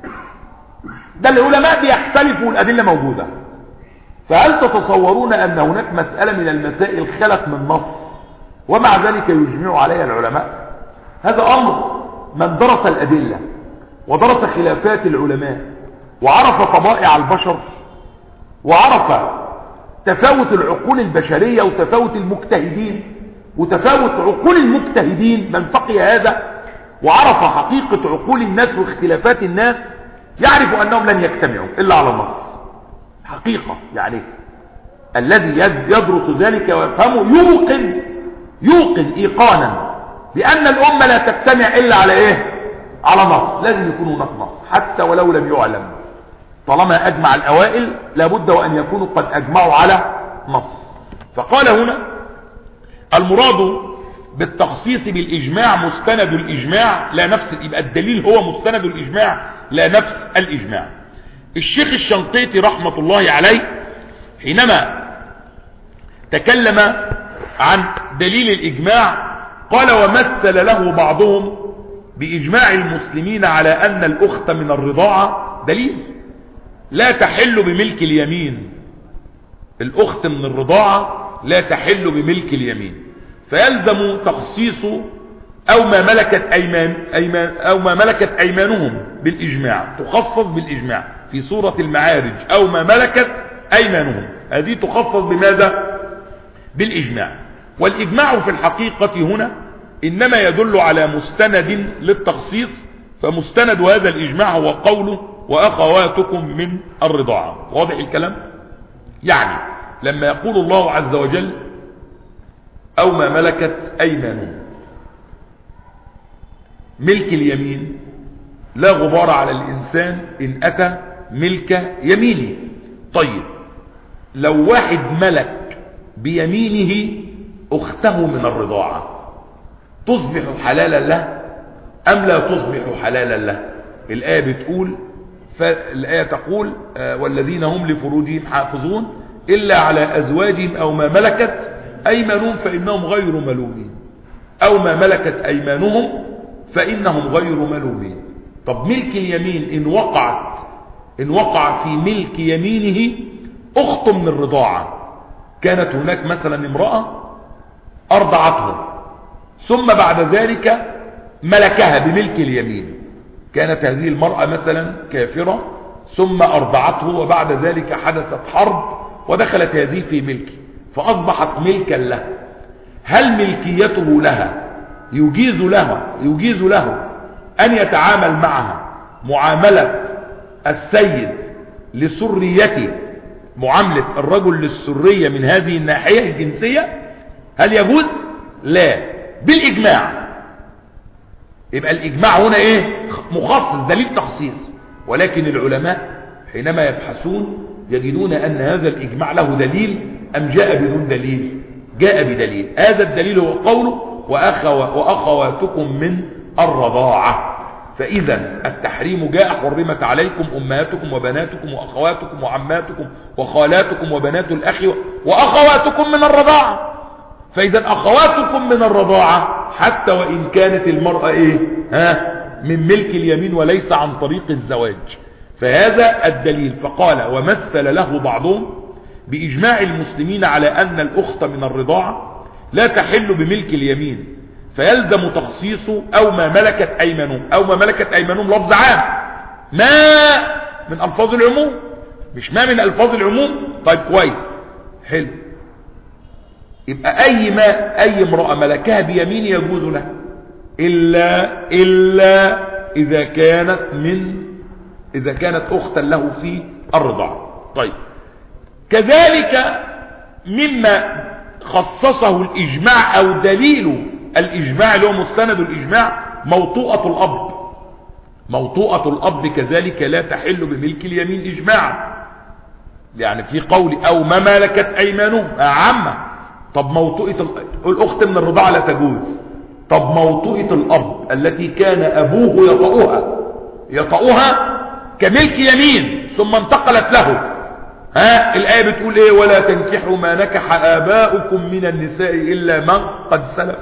ده العلماء بيختلفوا الأدلة موجودة. فهل تتصورون أن هناك مسألة من المسائل خلت من نص ومع ذلك يجمع عليها العلماء؟ هذا أمر من درس الأدلة ودرس خلافات العلماء وعرف طبائع البشر وعرف تفاوت العقول البشرية وتفاوت المجتهدين وتفاوت عقول المجتهدين، من فقه هذا وعرف حقيقة عقول الناس واختلافات الناس يعرف أنهم لن يجتمعوا إلا على النص. حقيقة يعني الذي يدرس ذلك ويفهمه يوقن يوقن إيقانا بأن الأمة لا تجتمع إلا على إيه؟ على نص. لازم يكون هناك نص حتى ولو لم يعلم. طالما أجمع الأوائل لابد وأن يكونوا قد أجمعوا على نص. فقال هنا المراد بالتخصيص بالإجماع مستند الإجماع لا نفس، يبقى الدليل هو مستند الإجماع لا نفس الإجماع. الشيخ الشنقيطي رحمة الله عليه حينما تكلم عن دليل الإجماع قال ومثل له بعضهم بإجماع المسلمين على أن الأخت من الرضاعة دليل لا تحل بملك اليمين. الأخت من الرضاعة لا تحل بملك اليمين، فيلزم تخصيص أو ما ملكت أيمان أيمان أو ما ملكت أيمانهم بالإجماع، تخصص بالإجماع في سورة المعارج. أو ما ملكت أيمانهم هذه تخصص بماذا؟ بالإجماع. والإجماع في الحقيقة هنا إنما يدل على مستند للتخصيص، فمستند هذا الإجماع هو قوله وأخواتكم من الرضاعة. واضح الكلام؟ يعني لما يقول الله عز وجل أو ما ملكت أيمانهم، ملك اليمين لا غبار على الإنسان إن أتى ملك يمينه. طيب لو واحد ملك بيمينه أخته من الرضاعة تصبح حلالا له أم لا تصبح حلالا له؟ الآية بتقول فالآية تقول والذين هم لفروجهم حافظون إلا على أزواجهم أو ما ملكت أيمانهم فإنهم غير ملومين، أو ما ملكت أيمانهم فإنهم غير ملومين. طب ملك اليمين إن وقعت إن وقع في ملك يمينه أخت من الرضاعة، كانت هناك مثلا امرأة أرضعته ثم بعد ذلك ملكها بملك اليمين، كانت هذه المرأة مثلا كافرة ثم أرضعته وبعد ذلك حدثت حرب ودخلت هذه في ملكه فأصبحت ملكا له، هل ملكيته لها يجيز له يجيز له أن يتعامل معها معاملة السيد لسريته، معاملة الرجل للسرية من هذه الناحية الجنسية؟ هل يجوز؟ لا، بالإجماع. يبقى الإجماع هنا إيه؟ مخصص، دليل تخصيص. ولكن العلماء حينما يبحثون يجدون أن هذا الإجماع له دليل أم جاء بدون دليل؟ جاء بدليل. هذا الدليل هو قوله وأخو وأخواتكم من الرضاعة. فإذا التحريم جاء حرمت عليكم أمهاتكم وبناتكم وأخواتكم وعماتكم وخالاتكم وبنات الأخ وأخواتكم من الرضاعة. فإذا أخواتكم من الرضاعة حتى وإن كانت المرأة إيه؟ ها؟ من ملك اليمين وليس عن طريق الزواج. فهذا الدليل. فقال ومثل له بعضهم بإجماع المسلمين على أن الأخت من الرضاعة لا تحل بملك اليمين، فيلزم تخصيصه أو ما ملكت أيمانهم. أو ما ملكت أيمانهم لفظ عام، ما من ألفاظ العموم، مش ما من ألفاظ العموم. طيب كويس، حلو. يبقى أي ما أي امرأة ملكها بيمين يجوز لها إلا إلا إذا كانت من إذا كانت أختا له في الرضاعة. طيب كذلك مما خصصه الإجماع أو دليل الإجماع اللي هو مستند الإجماع موطوءة الأب. موطوءة الأب كذلك لا تحل بملك اليمين إجماعا، يعني في قول أو ما ملكت أيمانهم عامة. طب موطوءة الأخت من الرضاعة لا تجوز. طب موطوءة الأب التي كان أبوه يطأها يطأها كملك يمين ثم انتقلت له، ها الآية بتقول ايه؟ ولا تنكحوا ما نكح آباؤكم من النساء إلا من قد سلف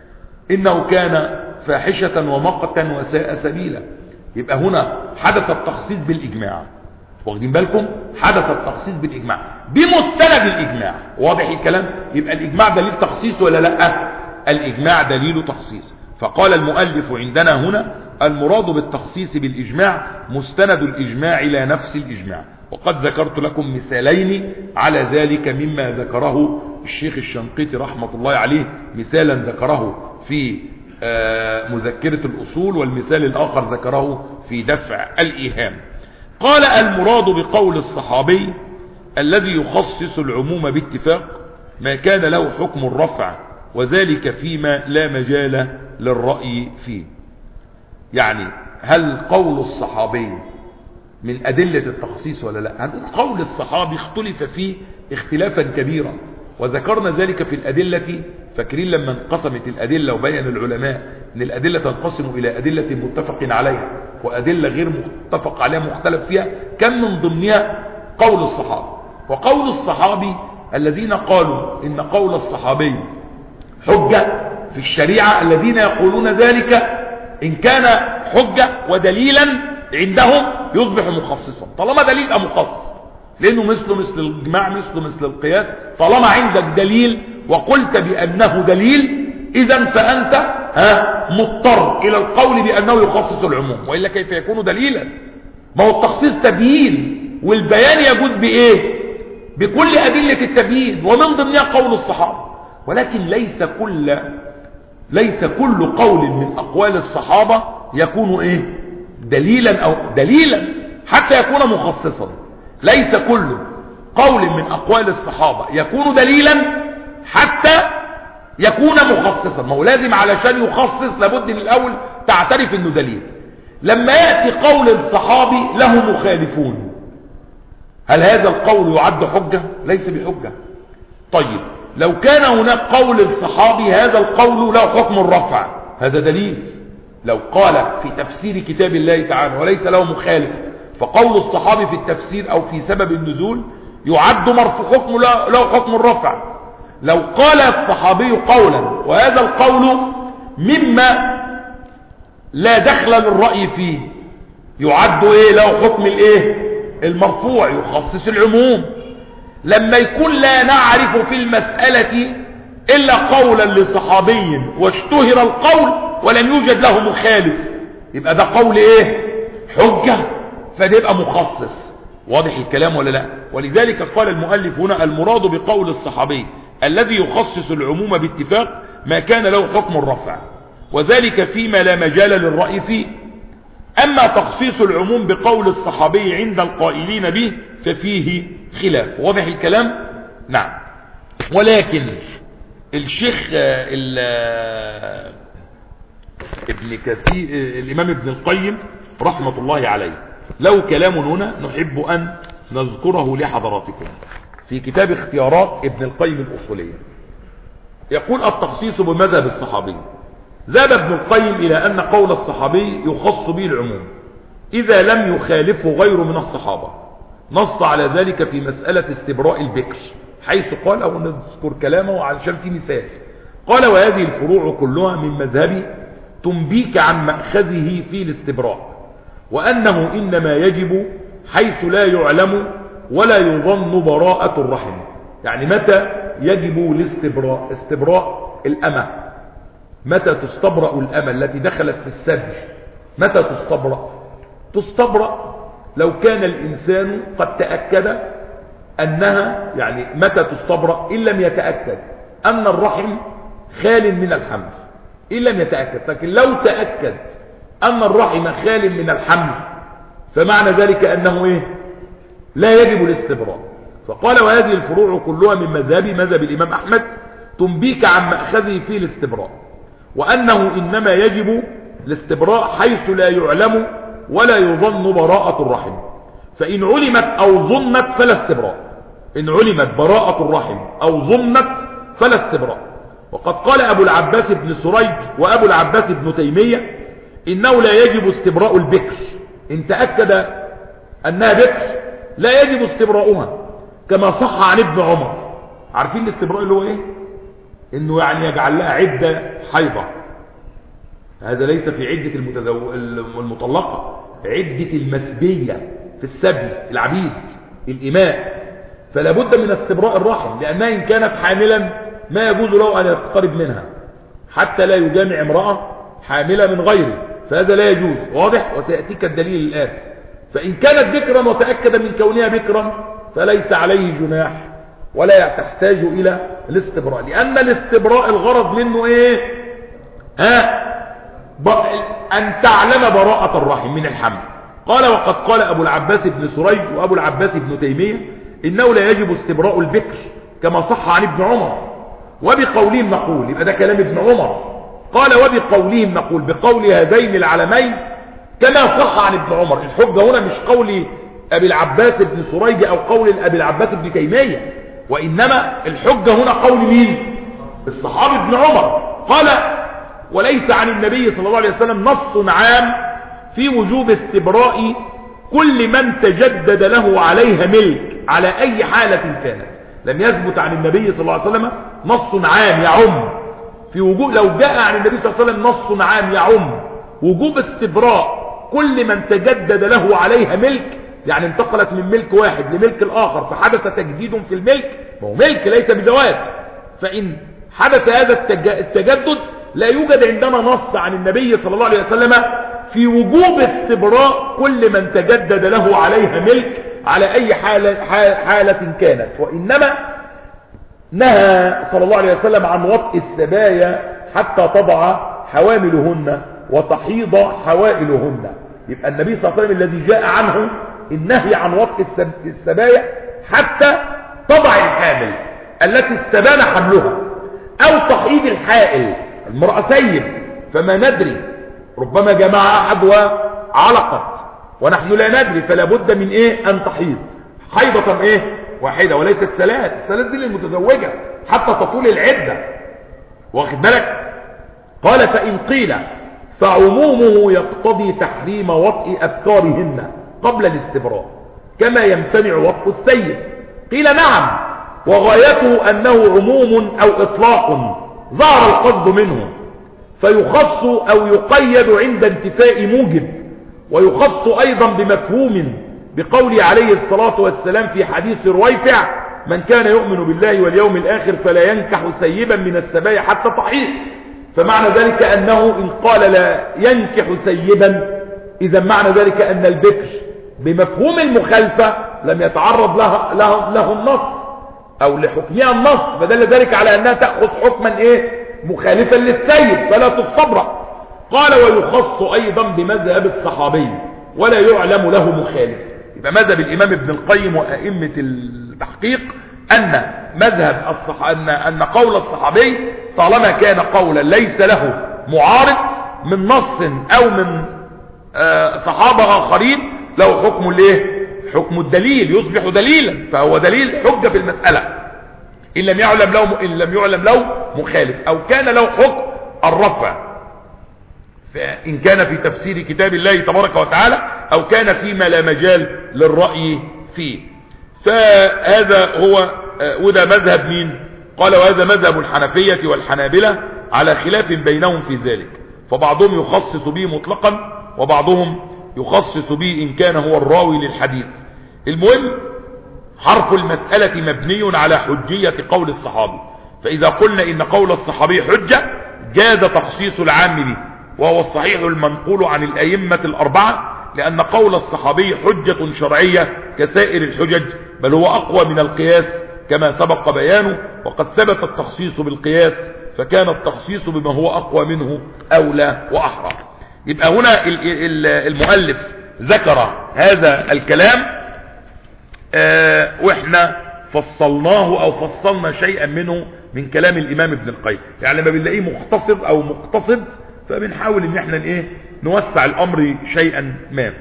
إنه كان فاحشة ومقتا وساء سبيلا. يبقى هنا حدث التخصيص بالإجماع، واخدين بالكم؟ حدث التخصيص بالإجماع بمستند الإجماع. واضح الكلام؟ يبقى الإجماع دليل تخصيص ولا لا؟ الإجماع دليل تخصيص. فقال المؤلف عندنا هنا المراد بالتخصيص بالإجماع مستند الإجماع إلى نفس الإجماع. وقد ذكرت لكم مثالين على ذلك مما ذكره الشيخ الشنقيطي رحمة الله عليه، مثالا ذكره في مذكرة الأصول، والمثال الآخر ذكره في دفع الإيهام. قال المراد بقول الصحابي الذي يخصص العموم باتفاق ما كان له حكم الرفع، وذلك فيما لا مجال للرأي فيه. يعني هل قول الصحابي من أدلة التخصيص ولا لا؟ هنقول قول الصحابي اختلف فيه اختلافا كبيرا، وذكرنا ذلك في الأدلة. فاكرين لما انقسمت الأدلة وبين العلماء أن الأدلة تنقسم إلى أدلة متفق عليها وأدلة غير متفق عليها مختلف فيها، كان من ضمنها قول الصحابي. وقول الصحابي الذين قالوا إن قول الصحابي حجة في الشريعة، الذين يقولون ذلك إن كان حجة ودليلا عندهم يصبح مخصصا. طالما دليل يبقى مخصص، لأنه مثله مثل الإجماع مثله مثل القياس. طالما عندك دليل وقلت بأنه دليل، إذا فأنت ها مضطر إلى القول بأنه يخصص العموم، وإلا كيف يكون دليلا؟ ما هو التخصيص تبيين، والبيان يجوز بإيه؟ بكل أدلة التبيين، ومن ضمنها قول الصحابة. ولكن ليس كل ليس كل قول من أقوال الصحابة يكون إيه؟ دليلا أو دليلا حتى يكون مخصصا. ليس كل قول من أقوال الصحابة يكون دليلا حتى يكون مخصصا. ما هو لازم علشان يخصص لابد من الأول تعترف أنه دليل. لما يأتي قول الصحابي له مخالفون، هل هذا القول يعد حجة؟ ليس بحجة. طيب لو كان هناك قول الصحابي هذا القول له حكم الرفع، هذا دليل. لو قال في تفسير كتاب الله تعالى وليس له مخالف، فقول الصحابي في التفسير أو في سبب النزول يعد مرفوع، حكم له حكم الرفع. لو قال الصحابي قولا وهذا القول مما لا دخل للرأي فيه، يعد ايه؟ له حكم الايه؟ المرفوع، يخصص العموم. لما يكون لا نعرف في المسألة إلا قولا لصحابي واشتهر القول، ولم يوجد له مخالف، يبقى ده قول ايه؟ حجة، فده يبقى مخصص. واضح الكلام ولا لا؟ ولذلك قال المؤلف هنا: المراد بقول الصحابي الذي يخصص العموم باتفاق ما كان له حكم الرفع، وذلك فيما لا مجال للرأي فيه. أما تخصيص العموم بقول الصحابي عند القائلين به ففيه خلاف. واضح الكلام؟ نعم. ولكن الشيخ ابن كثير الإمام ابن القيم رحمة الله عليه له كلام هنا نحب أن نذكره لحضراتكم في كتاب اختيارات ابن القيم الأصولية. يقول: التخصيص بمذهب الصحابي. ذهب ابن القيم إلى أن قول الصحابي يخص به العموم إذا لم يخالفه غيره من الصحابة. نص على ذلك في مسألة استبراء البكر، حيث قال، أو نذكر كلامه علشان في مثال، قال: وهذه الفروع كلها من مذهبي تنبيك عن مأخذه في الاستبراء، وأنه إنما يجب حيث لا يعلم ولا يظن براءة الرحم. يعني متى يجب الاستبراء؟ استبراء الأمة، متى تستبرأ الأمة التي دخلت في السبي؟ متى تستبرأ؟ تستبرأ لو كان الإنسان قد تأكد أنها، يعني متى تستبرأ؟ إن لم يتأكد أن الرحم خال من الحمل، إن لم يتأكد. لكن لو تأكد أن الرحم خال من الحمل فمعنى ذلك أنه إيه؟ لا يجب الاستبراء. فقال: وهذه الفروع كلها من مذهبي، مذهب الإمام أحمد، تنبيك عن مأخذه في الاستبراء، وأنه إنما يجب الاستبراء حيث لا يعلم ولا يظن براءة الرحم. فإن علمت أو ظنت فلا استبراء. إن علمت براءة الرحم أو ظنت فلا استبراء. وقد قال أبو العباس بن سريج وأبو العباس بن تيمية إنه لا يجب استبراء البكر. إن تأكد أنها بكر لا يجب استبراؤها، كما صح عن ابن عمر. عارفين الاستبراء اللي هو إيه؟ إنه يعني يجعل لها عدة حيضة. هذا ليس في عدة المتزو... المطلقة، عدة المسبية في السبي، العبيد، الإماء. فلا بد من استبراء الرحم، لأنها إن كانت حاملا ما يجوز له أن يقترب منها حتى لا يجامع امرأة حاملة من غيره، فهذا لا يجوز. واضح؟ وسيأتيك الدليل الآن. فإن كانت بكرا وتأكد من كونها بكرا فليس عليه جناح ولا تحتاج إلى الاستبراء، لأن الاستبراء الغرض منه إيه؟ ها؟ أن تعلم براءة الرحم من الحمل. قال: وقد قال أبو العباس بن سريج وأبو العباس بن تيمية إنه لا يجب استبراء البكر، كما صح عن ابن عمر. وبقولهم نقول، يبقى ده كلام ابن عمر. قال: وبقولهم نقول، بقول هذين العلمين كما صح عن ابن عمر. الحجة هنا مش قول أبي العباس بن سريج أو قول أبي العباس بن تيمية، وإنما الحجة هنا قول مين؟ الصحابي ابن عمر. قال: وليس عن النبي صلى الله عليه وسلم نص عام في وجوب استبراء كل من تجدد له عليها ملك على أي حالة كانت. لم يثبت عن النبي صلى الله عليه وسلم نص عام يعم في وجوب، لو جاء عن النبي صلى الله عليه وسلم نص عام يعم وجوب استبراء كل من تجدد له عليها ملك، يعني انتقلت من ملك واحد لملك الآخر فحدث تجديد في الملك، وهو ملك ليس بزواج، فإن حدث هذا التجدد لا يوجد عندنا نص عن النبي صلى الله عليه وسلم في وجوب استبراء كل من تجدد له عليها ملك على أي حالة, حالة كانت. وإنما نهى صلى الله عليه وسلم عن وطء السبايا حتى تضع حواملهن وتحيض حوائلهن. يبقى النبي صلى الله عليه وسلم الذي جاء عنه النهي عن وطء السبايا حتى تضع الحامل التي استبان حملها، أو تحيض الحائل. المرأة سيد فما ندري، ربما جمع أحد وعلقت ونحن لا ندري، فلا بد من إيه؟ أن تحيض حيضة إيه؟ واحدة، وليست ثلاث. الثلاث دي للمتزوجة حتى تطول العدة، واخد بالك؟ قال: فإن قيل فعمومه يقتضي تحريم وطء أبكارهن قبل الاستبراء كما يمتنع وطء السيد. قيل: نعم، وغايته أنه عموم أو إطلاق ظهر القصد منه، فيخص أو يقيد عند انتفاء موجب، ويخص أيضا بمفهوم بقوله عليه الصلاة والسلام في حديث رويفع: من كان يؤمن بالله واليوم الآخر فلا ينكح سيبا من السبايا حتى تحيض. فمعنى ذلك أنه إن قال لا ينكح سيبا، إذا معنى ذلك أن البكر بمفهوم المخالفة لم يتعرض لها له, له النص أو لحكمها النص، فدل ذلك على أنها تأخذ حكما إيه مخالفا للسيب فلا تستبرأ. قال ويخص أيضا بمذهب الصحابي ولا يعلم له مخالف. يبقى مذهب الإمام ابن القيم وأئمة التحقيق أن مذهب الصح... أن... أن قول الصحابي طالما كان قولا ليس له معارض من نص أو من آه صحابة آخرين له حكم الايه؟ حكم الدليل، يصبح دليلا، فهو دليل حجة في المسألة إن لم يعلم له إن لم يعلم له مخالف، أو كان له حكم الرفع فإن كان في تفسير كتاب الله تبارك وتعالى، أو كان فيما لا مجال للرأي فيه. فهذا هو وده مذهب مين؟ قال وهذا مذهب الحنفية والحنابلة على خلاف بينهم في ذلك، فبعضهم يخصص به مطلقا وبعضهم يخصص به إن كان هو الراوي للحديث. المهم حرف المسألة مبني على حجية قول الصحابي، فإذا قلنا إن قول الصحابي حجة جاز تخصيص العام به، وهو الصحيح المنقول عن الأئمة الأربعة، لأن قول الصحابي حجة شرعية كسائر الحجج، بل هو أقوى من القياس كما سبق بيانه، وقد ثبت التخصيص بالقياس فكان التخصيص بما هو أقوى منه أولى وأحرى. يبقى هنا المؤلف ذكر هذا الكلام آه واحنا فصلناه او فصلنا شيئا منه من كلام الامام ابن القيم، يعني لما بنلاقيه مختصر او مقتصد فبنحاول ان احنا ايه نوسع الامر شيئا ما.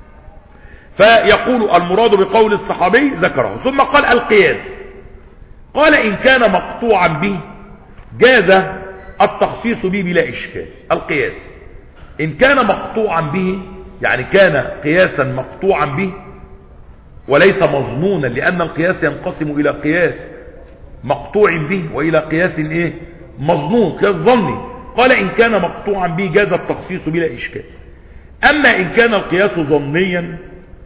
فيقول المراد بقول الصحابي ذكره، ثم قال القياس. قال ان كان مقطوعا به جاز التخصيص به بلا اشكال. القياس ان كان مقطوعا به يعني كان قياسا مقطوعا به وليس مظنونا، لان القياس ينقسم الى قياس مقطوع به والى قياس ايه مظنون، قياس ظني. قال ان كان مقطوعا به جاز التخصيص بلا اشكال. اما ان كان القياس ظنيا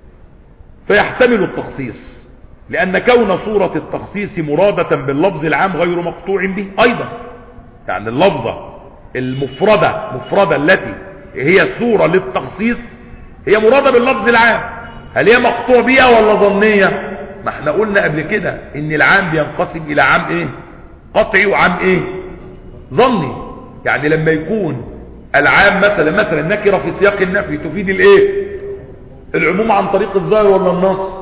فيحتمل التخصيص، لان كون صورة التخصيص مرادة باللفظ العام غير مقطوع به ايضا، يعني اللفظة المفردة مفردة التي هي صورة للتخصيص هي مرادة باللفظ العام، هل هي مقطوع بها ولا ظنية؟ ما احنا قلنا قبل كده ان العام بينقسم الى عام ايه قطعي وعام ايه ظني. يعني لما يكون العام مثلا مثلا نكرة في سياق النفي تفيد الايه العموم عن طريق الظاهر ولا النص؟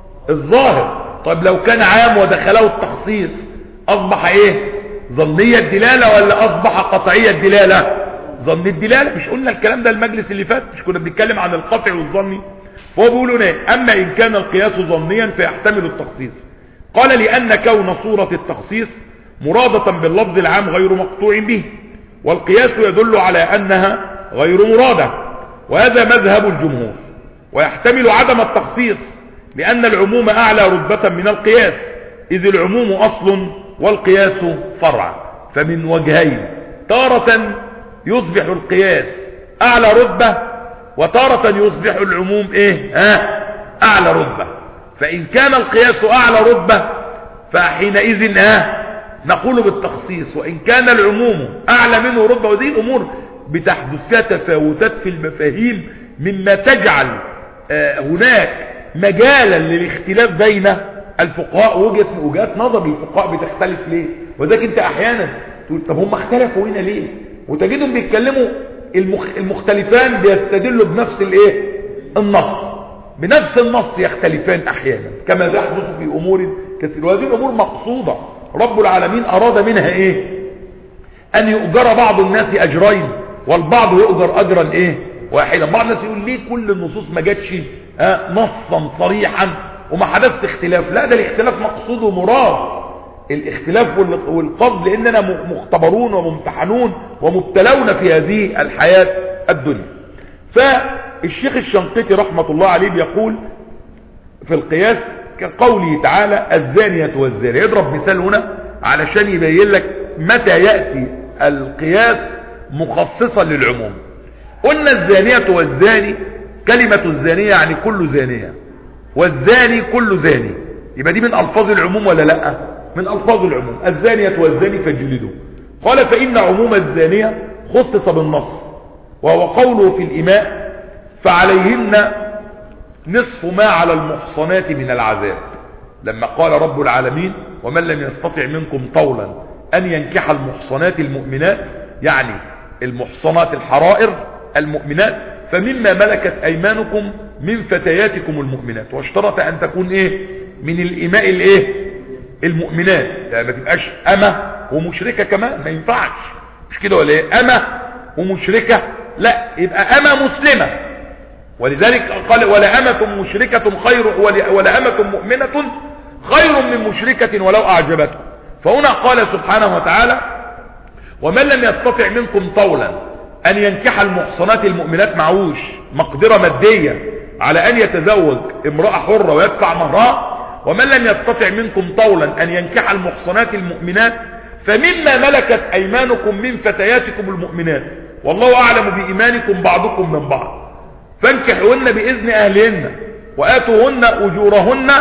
الظاهر. طيب لو كان عام ودخله التخصيص اصبح ايه ظنية الدلالة ولا اصبح قطعية الدلالة؟ ظن الدلالة. مش قلنا الكلام ده المجلس اللي فات؟ مش كنا بنتكلم عن القطع والظني؟ فهو بيقولون ايه اما ان كان القياس ظنيا فيحتمل التخصيص. قال لان كون صورة التخصيص مرادة باللفظ العام غير مقطوع به، والقياس يدل على انها غير مرادة، وهذا مذهب الجمهور. ويحتمل عدم التخصيص لان العموم اعلى رتبة من القياس، اذ العموم اصل والقياس فرع. فمن وجهين تارة يصبح القياس اعلى رتبة، وتارة يصبح العموم ايه ها اعلى رتبة. فان كان القياس اعلى رتبة فحينئذ ها نقول بالتخصيص، وان كان العموم اعلى منه رتبة. ودي الامور بتحدث فيها تفاوتات في المفاهيم مما تجعل آه هناك مجالا للاختلاف بين الفقهاء، وجهة وجهات نظر الفقهاء بتختلف ليه. وذلك انت احيانا تقول طب هم اختلفوا هنا ليه، وتجدهم بيتكلموا المخ... المختلفان بيستدلوا بنفس الايه النص، بنفس النص يختلفان احيانا كما يحدث في امور كثيرة. وهذه الامور مقصودة، رب العالمين اراد منها ايه ان يؤجر بعض الناس اجرين والبعض يؤجر اجرا ايه واحدا. بعض الناس يقول ليه كل النصوص ما جاتش اه نصا صريحا وما حدث اختلاف؟ لا، ده الاختلاف مقصود ومراد، الاختلاف والقصد لاننا مختبرون وممتحنون ومبتلون في هذه الحياة الدنيا. فالشيخ الشنقيطي رحمة الله عليه بيقول في القياس كقوله تعالى الزانية والزاني، يضرب مثال هنا علشان يبين لك متى يأتي القياس مخصصا للعموم. قلنا الزانية والزاني، كلمة الزانية يعني كل زانية، والزاني كل زاني، يبقى دي من ألفاظ العموم ولا لا؟ من ألفاظ العموم. الزانية والزاني فاجلدوا قال فإن عموم الزانية خصص بالنص، وهو قوله في الإماء فعليهن نصف ما على المحصنات من العذاب. لما قال رب العالمين ومن لم يستطع منكم طولا أن ينكح المحصنات المؤمنات، يعني المحصنات الحرائر المؤمنات، فمما ملكت أيمانكم من فتياتكم المؤمنات، واشترط أن تكون إيه من الإماء الإيه المؤمنات، يعني ما تبقاش أمة ومشركة كمان، ما ينفعش، مش كده ولا إيه؟ أمة ومشركة لا، يبقى أمة مسلمة. ولذلك قال ولا أمة مشركة خير ولا أمة مؤمنة خير من مشركة ولو أعجبتكم. فهنا قال سبحانه وتعالى ومن لم يستطع منكم طولا أن ينكح المحصنات المؤمنات، معوش مقدرة مادية على أن يتزوج امرأة حرة ويدفع مهرها، ومن لم يستطع منكم طولا أن ينكح المحصنات المؤمنات فمما ملكت أيمانكم من فتياتكم المؤمنات، والله أعلم بإيمانكم بعضكم من بعض، فانكحوهن بإذن أهلهن وآتوهن أجورهن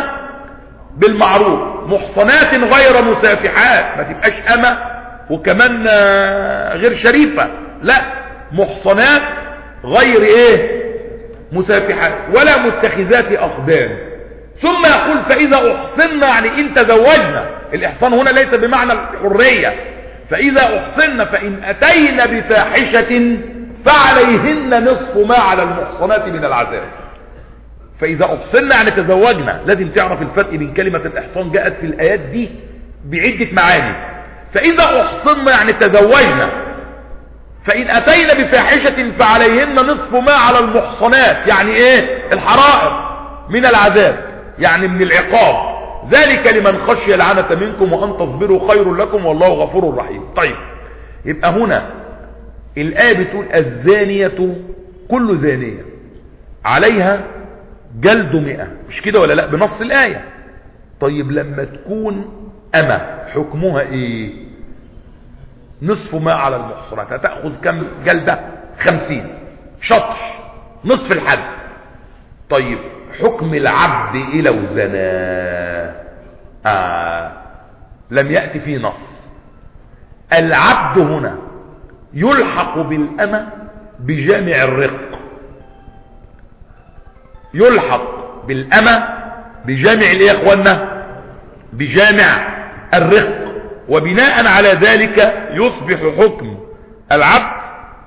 بالمعروف محصنات غير مسافحات، ما تبقاش أمة وكمان غير شريفة، لا، محصنات غير ايه مسافحات ولا متخذات أخدان. ثم يقول فإذا أحصن، يعني إن تزوجنا، الإحصان هنا ليس بمعنى الحرية، فإذا أحصن فإن أتين بفاحشة فعليهن نصف ما على المحصنات من العذاب. فإذا أحصن يعني تزوجنا، لازم تعرف الفرق بين كلمة الإحصان جاءت في الآيات دي بعدة معاني. فإذا أحصن يعني تزوجنا، فإن أتينا بفاحشة فعليهن نصف ما على المحصنات، يعني إيه الحرائر من العذاب، يعني من العقاب، ذلك لمن خشي العنة منكم وأن تصبروا خير لكم والله غفور رحيم. طيب، يبقى هنا الآية بتقول الزانية كل زانية عليها جلد مئة، مش كده ولا لا بنص الآية؟ طيب لما تكون أمة حكمها ايه؟ نصف ما على المحصنات، هتأخذ كم جلدة؟ خمسين شطش، نصف الحد. طيب حكم العبد إيه لو زنا؟ آه لم يأتي فيه نص. العبد هنا يلحق بالأمة بجامع الرق، يلحق بالأمة بجامع الايه يا اخوانا؟ بجامع الرق. وبناء على ذلك يصبح حكم العبد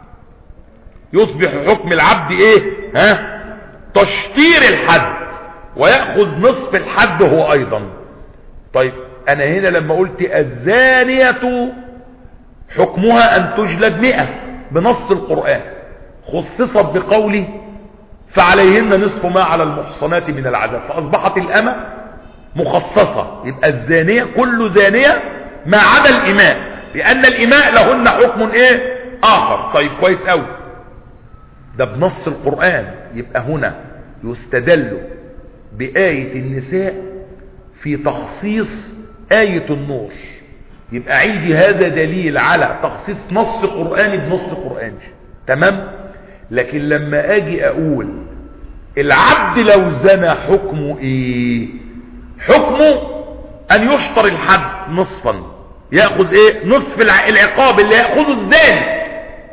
يصبح حكم العبد ايه؟ ها؟ تشطير الحد، ويأخذ نصف الحد هو ايضا. طيب انا هنا لما قلت الزانية حكمها ان تجلد مئة بنص القرآن، خصصت بقوله فعليهن نصف ما على المحصنات من العذاب، فاصبحت الامة مخصصة. يبقى الزانية كل زانية ما عدا الإماء، لأن الإماء لهن حكم ايه آخر. طيب كويس قوي، ده بنص القرآن. يبقى هنا يستدل بآية النساء في تخصيص آية النور. يبقى عندي هذا دليل على تخصيص نص قرآني بنص قرآني، تمام؟ لكن لما اجي اقول العبد لو زنى حكمه ايه؟ حكمه ان يشطر الحد نصفا، ياخذ ايه؟ نصف العقاب اللي ياخذه الزاني،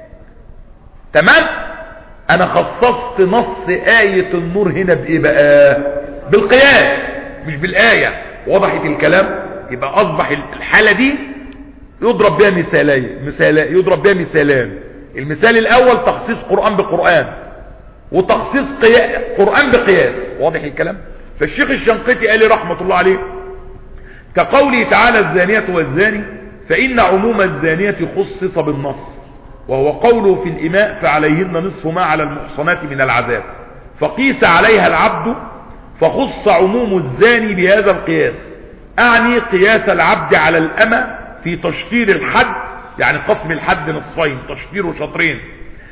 تمام؟ انا خصصت نص آية النور هنا بايه بقى؟ بالقياس مش بالآية. وضحت الكلام؟ يبقى اصبح الحالة دي يضرب بها مثالين مثالين يضرب بها مثالان. المثال الاول تخصيص قرآن بقرآن، وتخصيص قياس قرآن بقياس. واضح الكلام؟ فالشيخ الشنقيطي قال لي رحمة الله عليه كقوله تعالى الزانية والزاني فإن عموم الزانية خصص بالنص، وهو قوله في الإماء فعليهن نصف ما على المحصنات من العذاب، فقيس عليها العبد فخص عموم الزاني بهذا القياس، أعني قياس العبد على الأمة في تشطير الحد، يعني قسم الحد نصفين، تشطير وشطرين،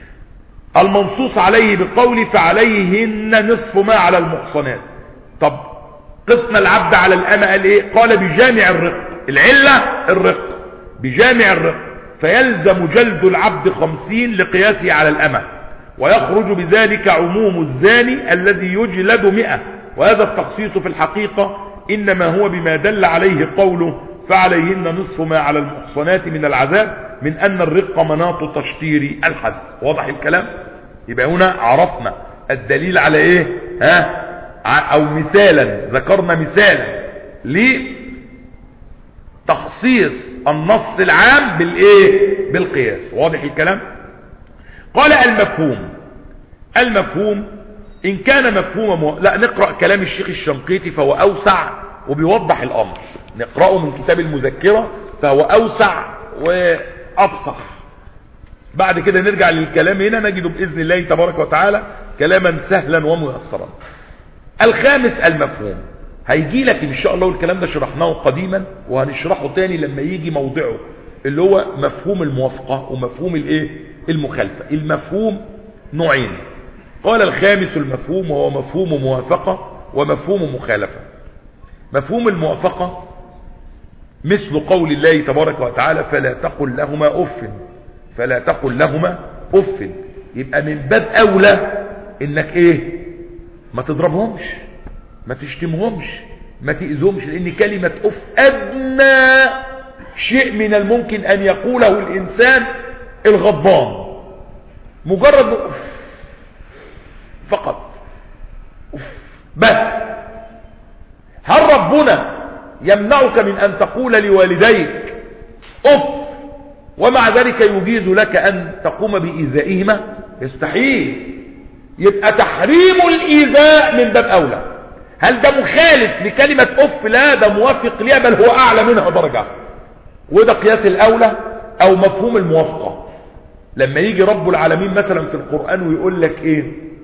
المنصوص عليه بقول فعليهن نصف ما على المحصنات. طب قسنا العبد على الأمة قال ايه؟ قال بجامع الرق، العلة الرق، بجامع الرق، فيلزم جلد العبد خمسين لقياسه على الأمة، ويخرج بذلك عموم الزاني الذي يجلد مئة. وهذا التخصيص في الحقيقة إنما هو بما دل عليه قوله فعليهن نصف ما على المحصنات من العذاب، من أن الرق مناط تشطير الحد. واضح الكلام؟ يبقى هنا عرفنا الدليل على ايه؟ ها؟ او مثالا، ذكرنا مثالا لتخصيص النص العام بالايه؟ بالقياس. واضح الكلام؟ قال المفهوم. المفهوم ان كان مفهوم مو... لا نقرأ كلام الشيخ الشنقيطي فهو اوسع وبيوضح الامر، نقرأه من كتاب المذكرة فهو اوسع وابصح. بعد كده نرجع للكلام هنا نجده بإذن الله تبارك وتعالى كلاما سهلا وميسرا. الخامس المفهوم، هيجي لك ان شاء الله الكلام ده شرحناه قديما وهنشرحه تاني لما يجي موضعه، اللي هو مفهوم الموافقة ومفهوم الايه؟ المخالفة. المفهوم نوعين. قال الخامس المفهوم وهو مفهوم موافقة ومفهوم مخالفة. مفهوم الموافقة مثل قول الله تبارك وتعالى فلا تقل لهما اف، فلا تقل لهما اف. يبقى من باب اولى انك ايه؟ ما تضربهمش، ما تشتمهمش، ما تأذهمش، لان كلمة اف ادنى شيء من الممكن ان يقوله الانسان الغضبان، مجرد اف فقط، اف بس. هل ربنا يمنعك من ان تقول لوالديك اف ومع ذلك يجيز لك ان تقوم بإيذائهما؟ يستحيل. يبقى تحريم الإيذاء من باب أولى. هل ده مخالف لكلمة أف؟ لا، ده موافق ليها، بل هو أعلى منها درجة. وده قياس الأولى أو مفهوم الموافقة. لما يجي رب العالمين مثلا في القرآن ويقول لك إيه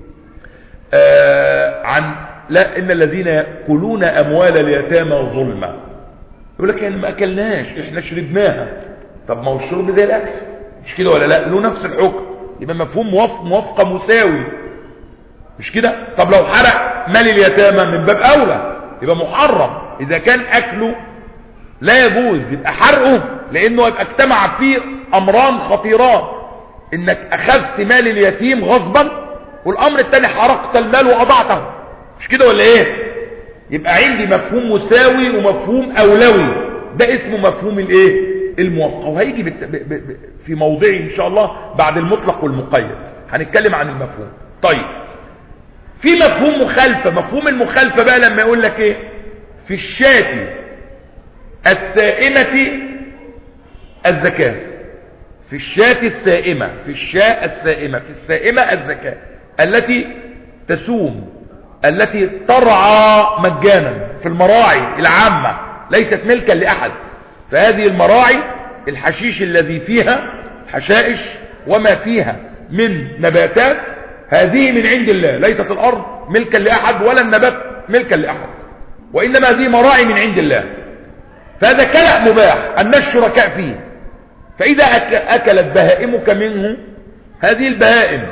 آه عن لا إن الذين يأكلون أموال اليتامى ظلما، يقول لك يعني ما أكلناش، إحنا شربناها. طب ما هو الشرب زي الأكل، مش كده ولا لا؟ له نفس الحكم. يبقى مفهوم موافقة مساوي، مش كده؟ طب لو حرق مال اليتامى من باب أولى، يبقى محرم. إذا كان أكله لا يجوز يبقى حرقه، لأنه يبقى اجتمع فيه أمران خطيران، إنك أخذت مال اليتيم غصبا، والأمر الثاني حرقت المال وأضعته، مش كده ولا إيه؟ يبقى عندي مفهوم مساوي ومفهوم أولوي، ده اسمه مفهوم الإيه؟ الموافقة. وهيجي بت... ب... ب... في موضعه إن شاء الله بعد المطلق والمقيد هنتكلم عن المفهوم. طيب، في مفهوم مخالفة. مفهوم المخالفة بقى لما يقول لك ايه؟ في الشاة السائمة الزكاة. في الشاة السائمة، في الشاة السائمة، في السائمة الزكاة التي تسوم، التي ترعى مجانا في المراعي العامة، ليست ملكا لأحد. فهذه المراعي الحشيش الذي فيها حشائش وما فيها من نباتات، هذه من عند الله، ليست الأرض ملكا لأحد ولا النبات ملكا لأحد، وإنما هذه مراعي من عند الله. فهذا كلأ مباح، الناس شركاء فيه. فإذا أكلت بهائمك منه، هذه البهائم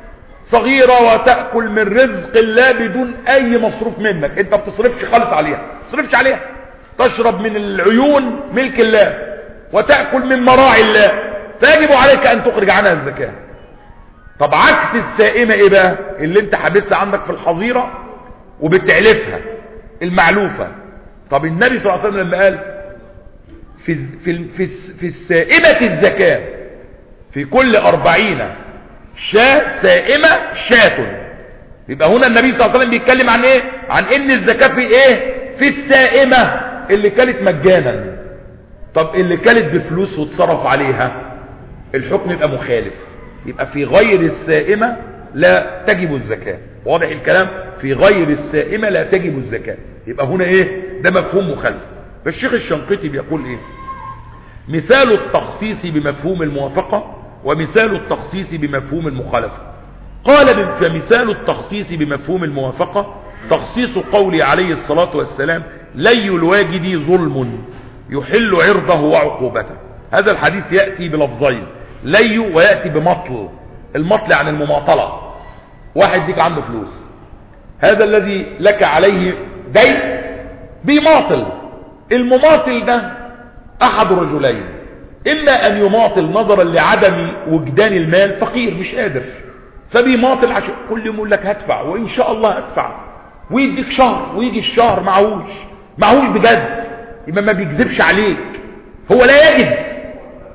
صغيرة وتأكل من رزق الله بدون أي مصروف منك، أنت بتصرفش خالص عليها، تصرفش عليها، تشرب من العيون ملك الله وتأكل من مراعي الله، فيجب عليك أن تخرج عنها الزكاة. طب عكس السائمة ايه بقى؟ اللي انت حابسها عندك في الحظيرة وبتعلفها، المعلوفة. طب النبي صلى الله عليه وسلم لما قال في, في, في, في السائمة الزكاة، في كل أربعين شاة سائمة شاة، يبقى هنا النبي صلى الله عليه وسلم بيتكلم عن ايه؟ عن ان الزكاة في ايه؟ في السائمة اللي كانت مجانا. طب اللي كانت بفلوس وتصرف عليها، الحكم يبقى مخالف. يبقى في غير السائمة لا تجب الزكاة. واضح الكلام؟ في غير السائمة لا تجب الزكاة. يبقى هنا ايه؟ ده مفهوم مخالف. فالشيخ الشنقيطي بيقول ايه؟ مثال التخصيص بمفهوم الموافقة ومثال التخصيص بمفهوم المخالفة. قال فمثال التخصيص بمفهوم الموافقة تخصيص قوله عليه الصلاة والسلام لي الواجد ظلم يحل عرضه وعقوبته. هذا الحديث يأتي بلفظين، لي ويأتي بمطل. المطل عن المماطلة، واحد ديك عنده فلوس، هذا الذي لك عليه دين بيماطل. المماطل ده احد رجلين، اما ان يماطل نظرا لعدم وجدان المال، فقير مش قادر فبيماطل عشان كل يوم يقول لك هدفع وان شاء الله هدفع، ويديك شهر ويجي الشهر معهوش معهوش بجد، يبقى ما بيكذبش عليك، هو لا يجد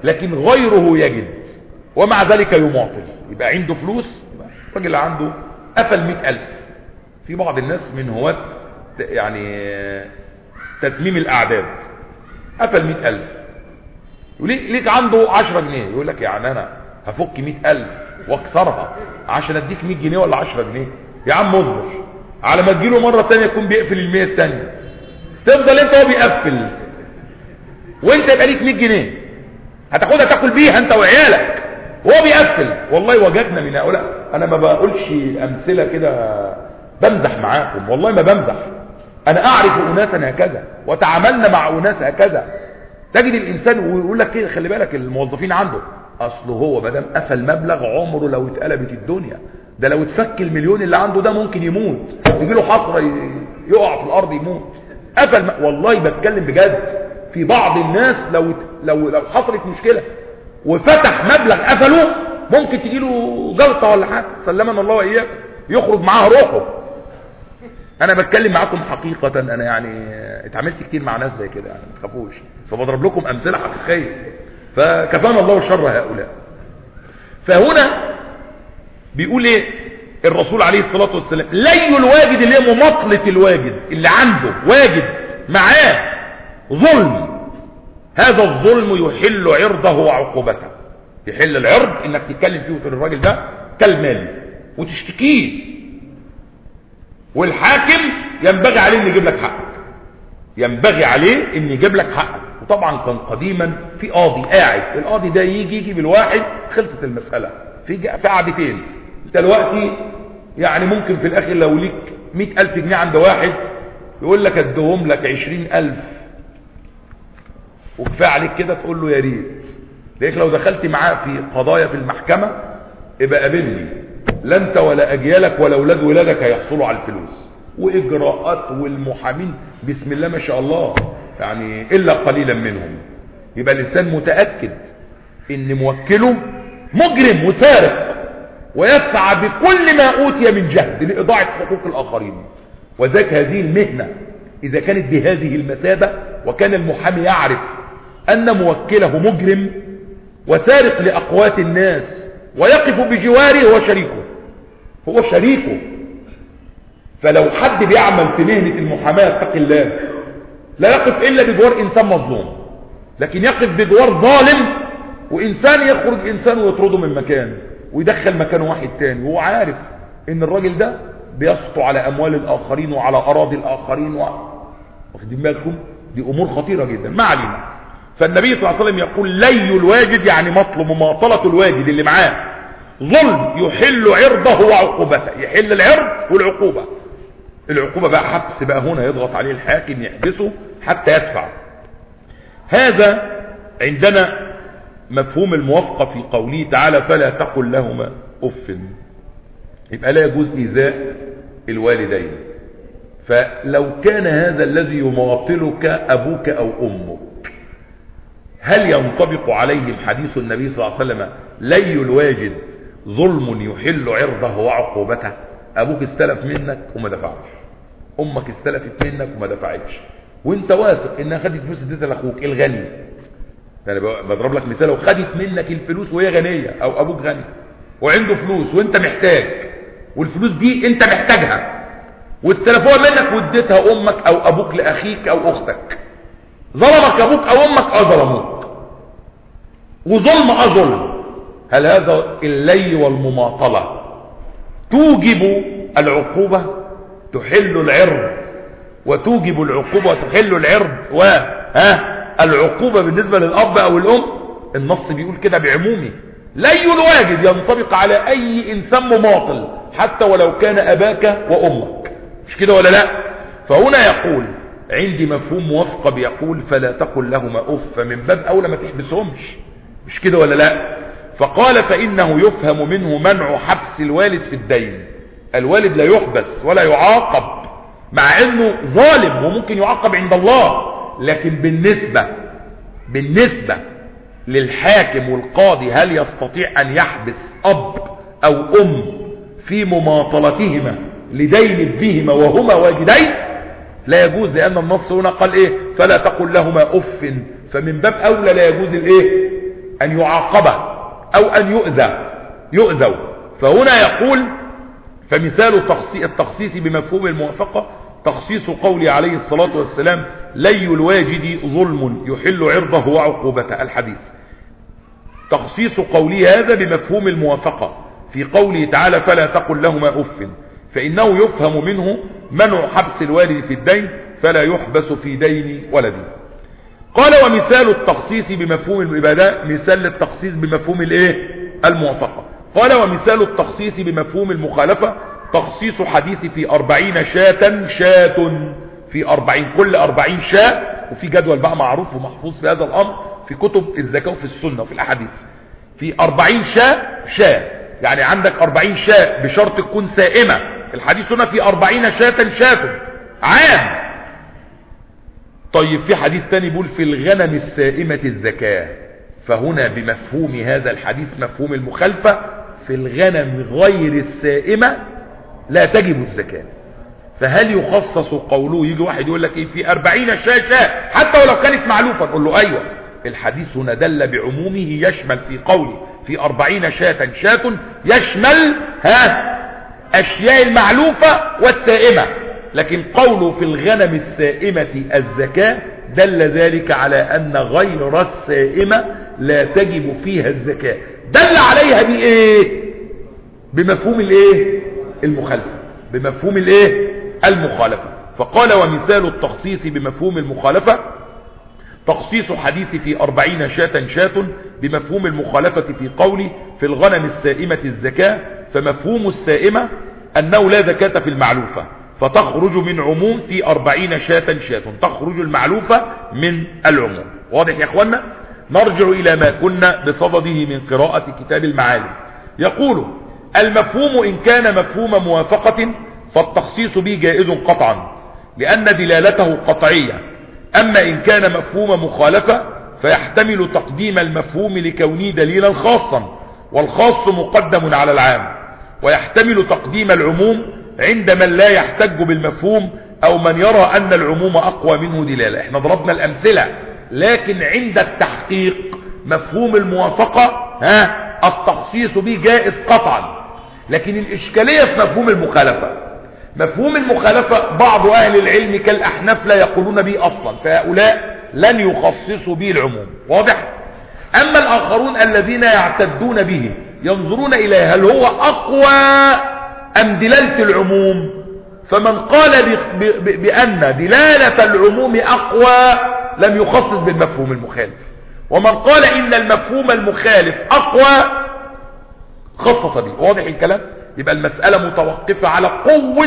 لكن غيره يجد ومع ذلك يماطل، يبقى عنده فلوس. الراجل عنده قفل مئة ألف. في بعض الناس من هواة يعني تتميم الأعداد، قفل مئة ألف، ليك عنده عشرة جنيه، يقول لك يعني أنا هفك مئة ألف واكسرها عشان اديك مئة جنيه ولا عشرة جنيه؟ يا عم اصبر على ما تجيله مرة تانية يكون بيقفل المئة التانية، تفضل انت هو بيقفل وانت يبقى ليك مئة جنيه هتاخدها تاكل بيها انت وعيالك وهو بيقفل. والله وجدنا من هؤلاء، انا ما بقولش امثله كده بمزح معاكم، والله ما بمزح، انا اعرف اناسا هكذا وتعاملنا مع اناس هكذا. تجد الانسان ويقول لك كده خلي بالك الموظفين عنده، اصله هو ما دام قفل مبلغ عمره لو اتقلبت الدنيا، ده لو اتفك المليون اللي عنده ده ممكن يموت، يجي له حسره يقع في الارض يموت. قفل م... والله بتكلم بجد، في بعض الناس لو لو لو حصلت مشكله وفتح مبلغ قفله ممكن تجي له جلطه ولا حاجه، سلمنا الله واياك، يخرج معاها روحه. انا بتكلم معاكم حقيقه، انا يعني اتعاملت كتير مع ناس زي كده يعني ما تخافوش، فبضرب لكم امثله حقيقيه، فكفانا الله شر هؤلاء. فهنا بيقول ايه الرسول عليه الصلاه والسلام؟ لي الواجد اللي هي مماطله الواجد، اللي عنده واجد معاه ظلم، هذا الظلم يحل عرضه وعقوبته. يحل العرض انك تتكلم فيه وتقول الراجل ده كالمال وتشتكيه، والحاكم ينبغي عليه ان يجيب لك حقك، ينبغي عليه ان يجيب لك حقك. وطبعا كان قديما في قاضي قاعد، القاضي ده يجي يجي بالواحد خلصت المساله في في قعدتين. انت دلوقتي يعني ممكن في الاخر لو ليك مئة ألف جنيه عند واحد يقول لك ادهم لك عشرين ألف وكفايه عليك كده، تقول له يا ريت. ليك لو دخلت معاه في قضايا في المحكمه ابقى قابلني، لا انت ولا اجيالك ولا اولاد ولادك هيحصلوا على الفلوس، واجراءات والمحامين بسم الله ما شاء الله يعني الا قليلا منهم. يبقى الانسان متاكد ان موكله مجرم وسارق ويدفع بكل ما اوتي من جهد لاضاعه حقوق الاخرين. وذاك هذه المهنه اذا كانت بهذه المثابه، وكان المحامي يعرف ان موكله مجرم وسارق لاقوات الناس ويقف بجواره، هو شريكه، هو شريكه. فلو حد بيعمل في مهنة المحاماة اتق الله لا يقف الا بجوار انسان مظلوم، لكن يقف بجوار ظالم، وانسان يخرج انسان ويطرده من مكان ويدخل مكانه واحد تاني، وهو عارف ان الراجل ده بيسطو على اموال الاخرين وعلى اراضي الاخرين و... واخدين بالكم؟ دي امور خطيرة جدا. ما علينا. فالنبي صلى الله عليه وسلم يقول لي الواجد يعني مطلب مماطلة الواجد اللي معاه ظلم يحل عرضه وعقوبته، يحل العرض والعقوبة. العقوبة بقى حبس، بقى هنا يضغط عليه الحاكم يحبسه حتى يدفع. هذا عندنا مفهوم الموافقة في قوله تعالى فلا تقل لهما اف. يبقى لا يجوز إيذاء الوالدين. فلو كان هذا الذي يماطلك أبوك أو أمك، هل ينطبق عليهم حديث النبي صلى الله عليه وسلم لي الواجد ظلم يحل عرضه وعقوبته؟ ابوك استلف منك وما دفعش، امك استلفت منك وما دفعتش، وانت واثق انها خدت فلوس اديتها لاخوك الغني. يعني بضرب لك مثال، لو خدت منك الفلوس وهي غنيه او ابوك غني وعنده فلوس وانت محتاج، والفلوس دي انت محتاجها واستلفوها منك واديتها امك او ابوك لاخيك او اختك، ظلمك ابوك او امك اه ظلموك، وظلم اه ظلم. هل هذا اللي والمماطله توجب العقوبة؟ تحل العرض وتوجب العقوبة وتحل العرض وها العقوبة بالنسبة للأب أو الأم؟ النص بيقول كده بعمومه. لي الواجد ينطبق على أي إنسان مماطل حتى ولو كان أباك وأمك، مش كده ولا لا؟ فهنا يقول عندي مفهوم موافقة بيقول فلا تقل لهما أف، من باب أولى ما تحبسهمش، مش كده ولا لا؟ فقال فإنه يفهم منه منع حبس الوالد في الدين. الوالد لا يحبس ولا يعاقب، مع انه ظالم وممكن يعاقب عند الله، لكن بالنسبة بالنسبة للحاكم والقاضي هل يستطيع ان يحبس اب او ام في مماطلتهما لدين ابنهما وهما واجدين؟ لا يجوز، لان النص هنا قال ايه؟ فلا تقل لهما اف، فمن باب اولى لا يجوز الايه؟ أن يعاقب أو أن يؤذى يؤذوا. فهنا يقول فمثال التخصيص بمفهوم الموافقة تخصيص قول عليه الصلاة والسلام لي الواجد ظلم يحل عرضه وعقوبته الحديث. تخصيص قوله هذا بمفهوم الموافقة في قوله تعالى فلا تقل لهما أف، فإنه يفهم منه منع حبس الوالد في الدين فلا يحبس في دين ولده. قال ومثال التخصيص بمفهوم العبادة مثال التخصيص بمفهوم الايه الموافقة. قال ومثال التخصيص بمفهوم المخالفة تخصيص حديث في أربعين شاة شاة في أربعين كل أربعين شاة، وفي جدول بقى معروف ومحفوظ في هذا الأمر في كتب الزكاة وفي السنة وفي الأحاديث. في أربعين شاة شاة يعني عندك أربعين شاة بشرط تكون سائمة. الحديث هنا في أربعين شاة شاة عام. طيب في حديث تاني بيقول في الغنم السائمة الزكاة، فهنا بمفهوم هذا الحديث مفهوم المخالفة في الغنم غير السائمة لا تجب الزكاة. فهل يخصص قوله؟ يجي واحد يقول لك ايه في أربعين شاة شاة حتى ولو كانت معلوفة، نقول له ايوه الحديث هنا دل بعمومه يشمل في قوله في أربعين شاة شاة يشمل ها اشياء المعلوفة والسائمة، لكن قوله في الغنم السائمة الزكاة دل ذلك على ان غير السائمة لا تجب فيها الزكاة. دل عليها بايه؟ بمفهوم الايه المخالفة، بمفهوم الايه المخالفة. فقال ومثال التخصيص بمفهوم المخالفة تخصيص حديث في أربعين شاة شاة بمفهوم المخالفة في قولي في الغنم السائمة الزكاة، فمفهوم السائمة أنه لا زكاة في المعلوفة فتخرج من عموم في أربعين شاة شاة، تخرج المعلوفة من العموم. واضح يا اخوانا؟ نرجع إلى ما كنا بصدده من قراءة كتاب المعالم. يقول المفهوم إن كان مفهوم موافقة فالتخصيص به جائز قطعا لأن دلالته قطعية، أما إن كان مفهوم مخالفة فيحتمل تقديم المفهوم لكونه دليلا خاصا والخاص مقدم على العام، ويحتمل تقديم العموم عند من لا يحتج بالمفهوم أو من يرى أن العموم أقوى منه دلالة. احنا ضربنا الأمثلة، لكن عند التحقيق مفهوم الموافقة ها التخصيص به جائز قطعا. لكن الإشكالية في مفهوم المخالفة، مفهوم المخالفة بعض أهل العلم كالأحناف لا يقولون به أصلا، فهؤلاء لن يخصصوا به العموم. واضح؟ أما الآخرون الذين يعتدون به ينظرون إليه هل هو أقوى أم دلالة العموم، فمن قال بأن دلالة العموم أقوى لم يخصص بالمفهوم المخالف، ومن قال إن المفهوم المخالف أقوى خصص به. واضح الكلام؟ يبقى المسألة متوقفة على قوة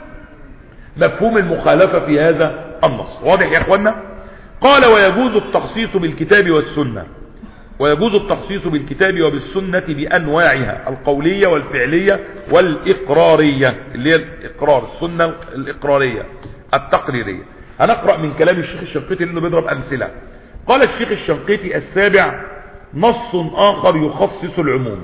مفهوم المخالفة في هذا النص. واضح يا اخوانا؟ قال ويجوز التخصيص بالكتاب والسنة، ويجوز التخصيص بالكتاب وبالسنة بأنواعها القولية والفعلية والإقرارية، اللي هي الإقرار السنة الإقرارية التقريرية. هنقرأ من كلام الشيخ الشنقيطي لأنه بيضرب أمثلة. قال الشيخ الشنقيطي السابع نص آخر يخصص العموم.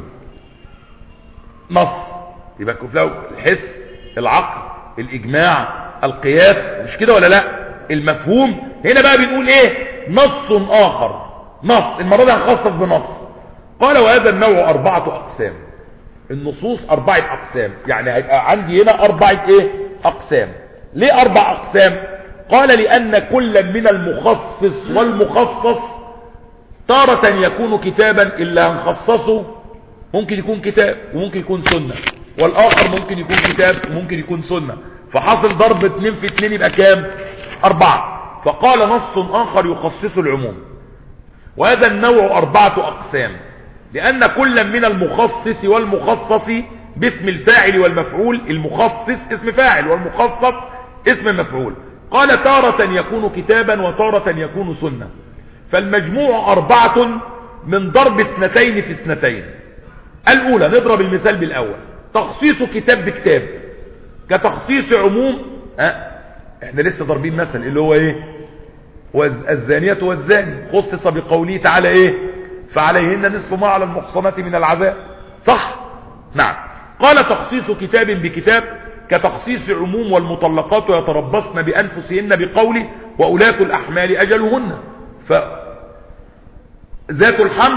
نص يبقى كفله الحس العقل الإجماع القياس، مش كده ولا لا؟ المفهوم هنا بقى بنقول ايه؟ نص آخر، نص المرة دي هنخصص بنص. قال وهذا النوع أربعة أقسام. النصوص أربعة أقسام، يعني هيبقى عندي هنا أربعة ايه أقسام. ليه أربع أقسام؟ قال لأن كل من المخصص والمخصص تارة يكون كتابا، إلا هنخصصه ممكن يكون كتاب وممكن يكون سنة، والآخر ممكن يكون كتاب وممكن يكون سنة، فحاصل ضرب اتنين في اتنين يبقى كام؟ أربعة. فقال نص آخر يخصص العموم، وهذا النوع أربعة أقسام، لأن كل من المخصص والمخصص باسم الفاعل والمفعول، المخصص اسم فاعل والمخصص اسم مفعول. قال تارة يكون كتابا وتارة يكون سنة، فالمجموع أربعة من ضرب اثنتين في اثنتين. الأولى نضرب المثال بالأول، تخصيص كتاب بكتاب كتخصيص عموم. أه؟ احنا لسه ضاربين مثل اللي هو ايه؟ الزانية والزاني خصص بقوله تعالى ايه؟ فعليهن نصف ما على المحصنات من العذاب، صح؟ نعم. قال تخصيص كتاب بكتاب كتخصيص عموم والمطلقات يتربصن بأنفسهن بقوله وأولاة الأحمال أجلهن، فذات الحمل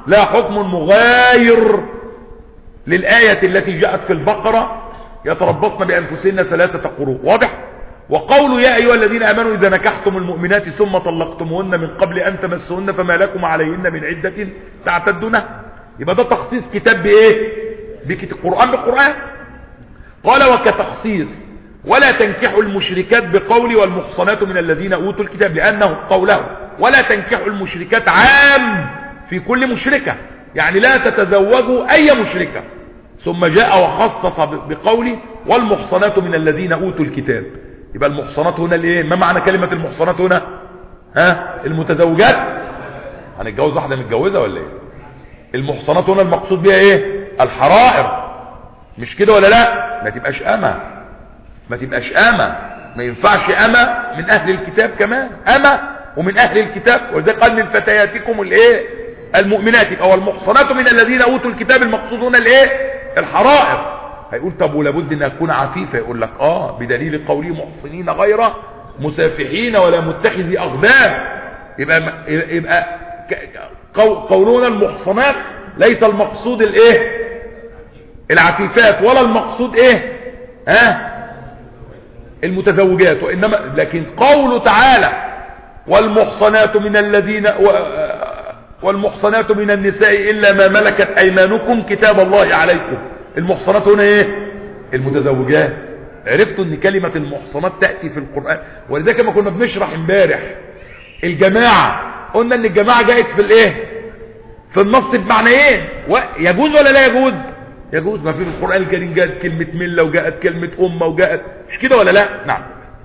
لا حكم مغاير للآية التي جاءت في البقرة يتربصن بأنفسهن ثلاثة قروء. واضح؟ وقول يا أيها الذين آمنوا إذا نكحتم المؤمنات ثم طلقتموهن من قبل أن تمسوهن فما لكم عليهن من عدة تعتدونها. يبقى ده تخصيص كتاب بإيه؟ بقرآن بقرآن. قال وكتخصيص ولا تنكحوا المشركات بقول والمحصنات من الذين أوتوا الكتاب، لأنه قوله ولا تنكحوا المشركات عام في كل مشركة، يعني لا تتزوجوا أي مشركة، ثم جاء وخصص بقوله والمحصنات من الذين أوتوا الكتاب. يبقى المحصنات هنا الايه؟ ما معنى كلمة المحصنات هنا؟ ها؟ المتزوجات. هنتجوز واحدة متجوزة ولا ايه؟ المحصنات هنا المقصود بها ايه؟ الحرائر، مش كده ولا لا؟ ما تبقاش أمة، ما تبقاش أمة، ما ينفعش أمة من أهل الكتاب كمان، أمة ومن أهل الكتاب. ولذلك قال من فتياتكم الايه؟ المؤمنات. او المحصنات من الذين اوتوا الكتاب المقصود هنا الايه؟ الحرائر. هيقول طب ولابد انها تكون عفيفة، يقول لك اه بدليل قوله محصنين غير مسافحين ولا متخذي اخدان. يبقى يبقى قولنا المحصنات ليس المقصود الايه؟ العفيفات، ولا المقصود ايه؟ ها؟ المتزوجات. وانما لكن قوله تعالى والمحصنات من الذين و والمحصنات من النساء إلا ما ملكت أيمانكم كتاب الله عليكم. المحصنات هنا ايه؟ المتزوجات. عرفتوا ان كلمة المحصنات تأتي في القرآن. ولذلك ما كنا بنشرح امبارح الجماعة، قلنا ان الجماعة جاءت في الايه؟ في النص بمعنيين. يجوز ولا لا يجوز؟ يجوز. ما في القرآن الكريم جاءت كلمة ملة وجاءت كلمة أمة وجاءت، مش كده ولا لا؟ نعم.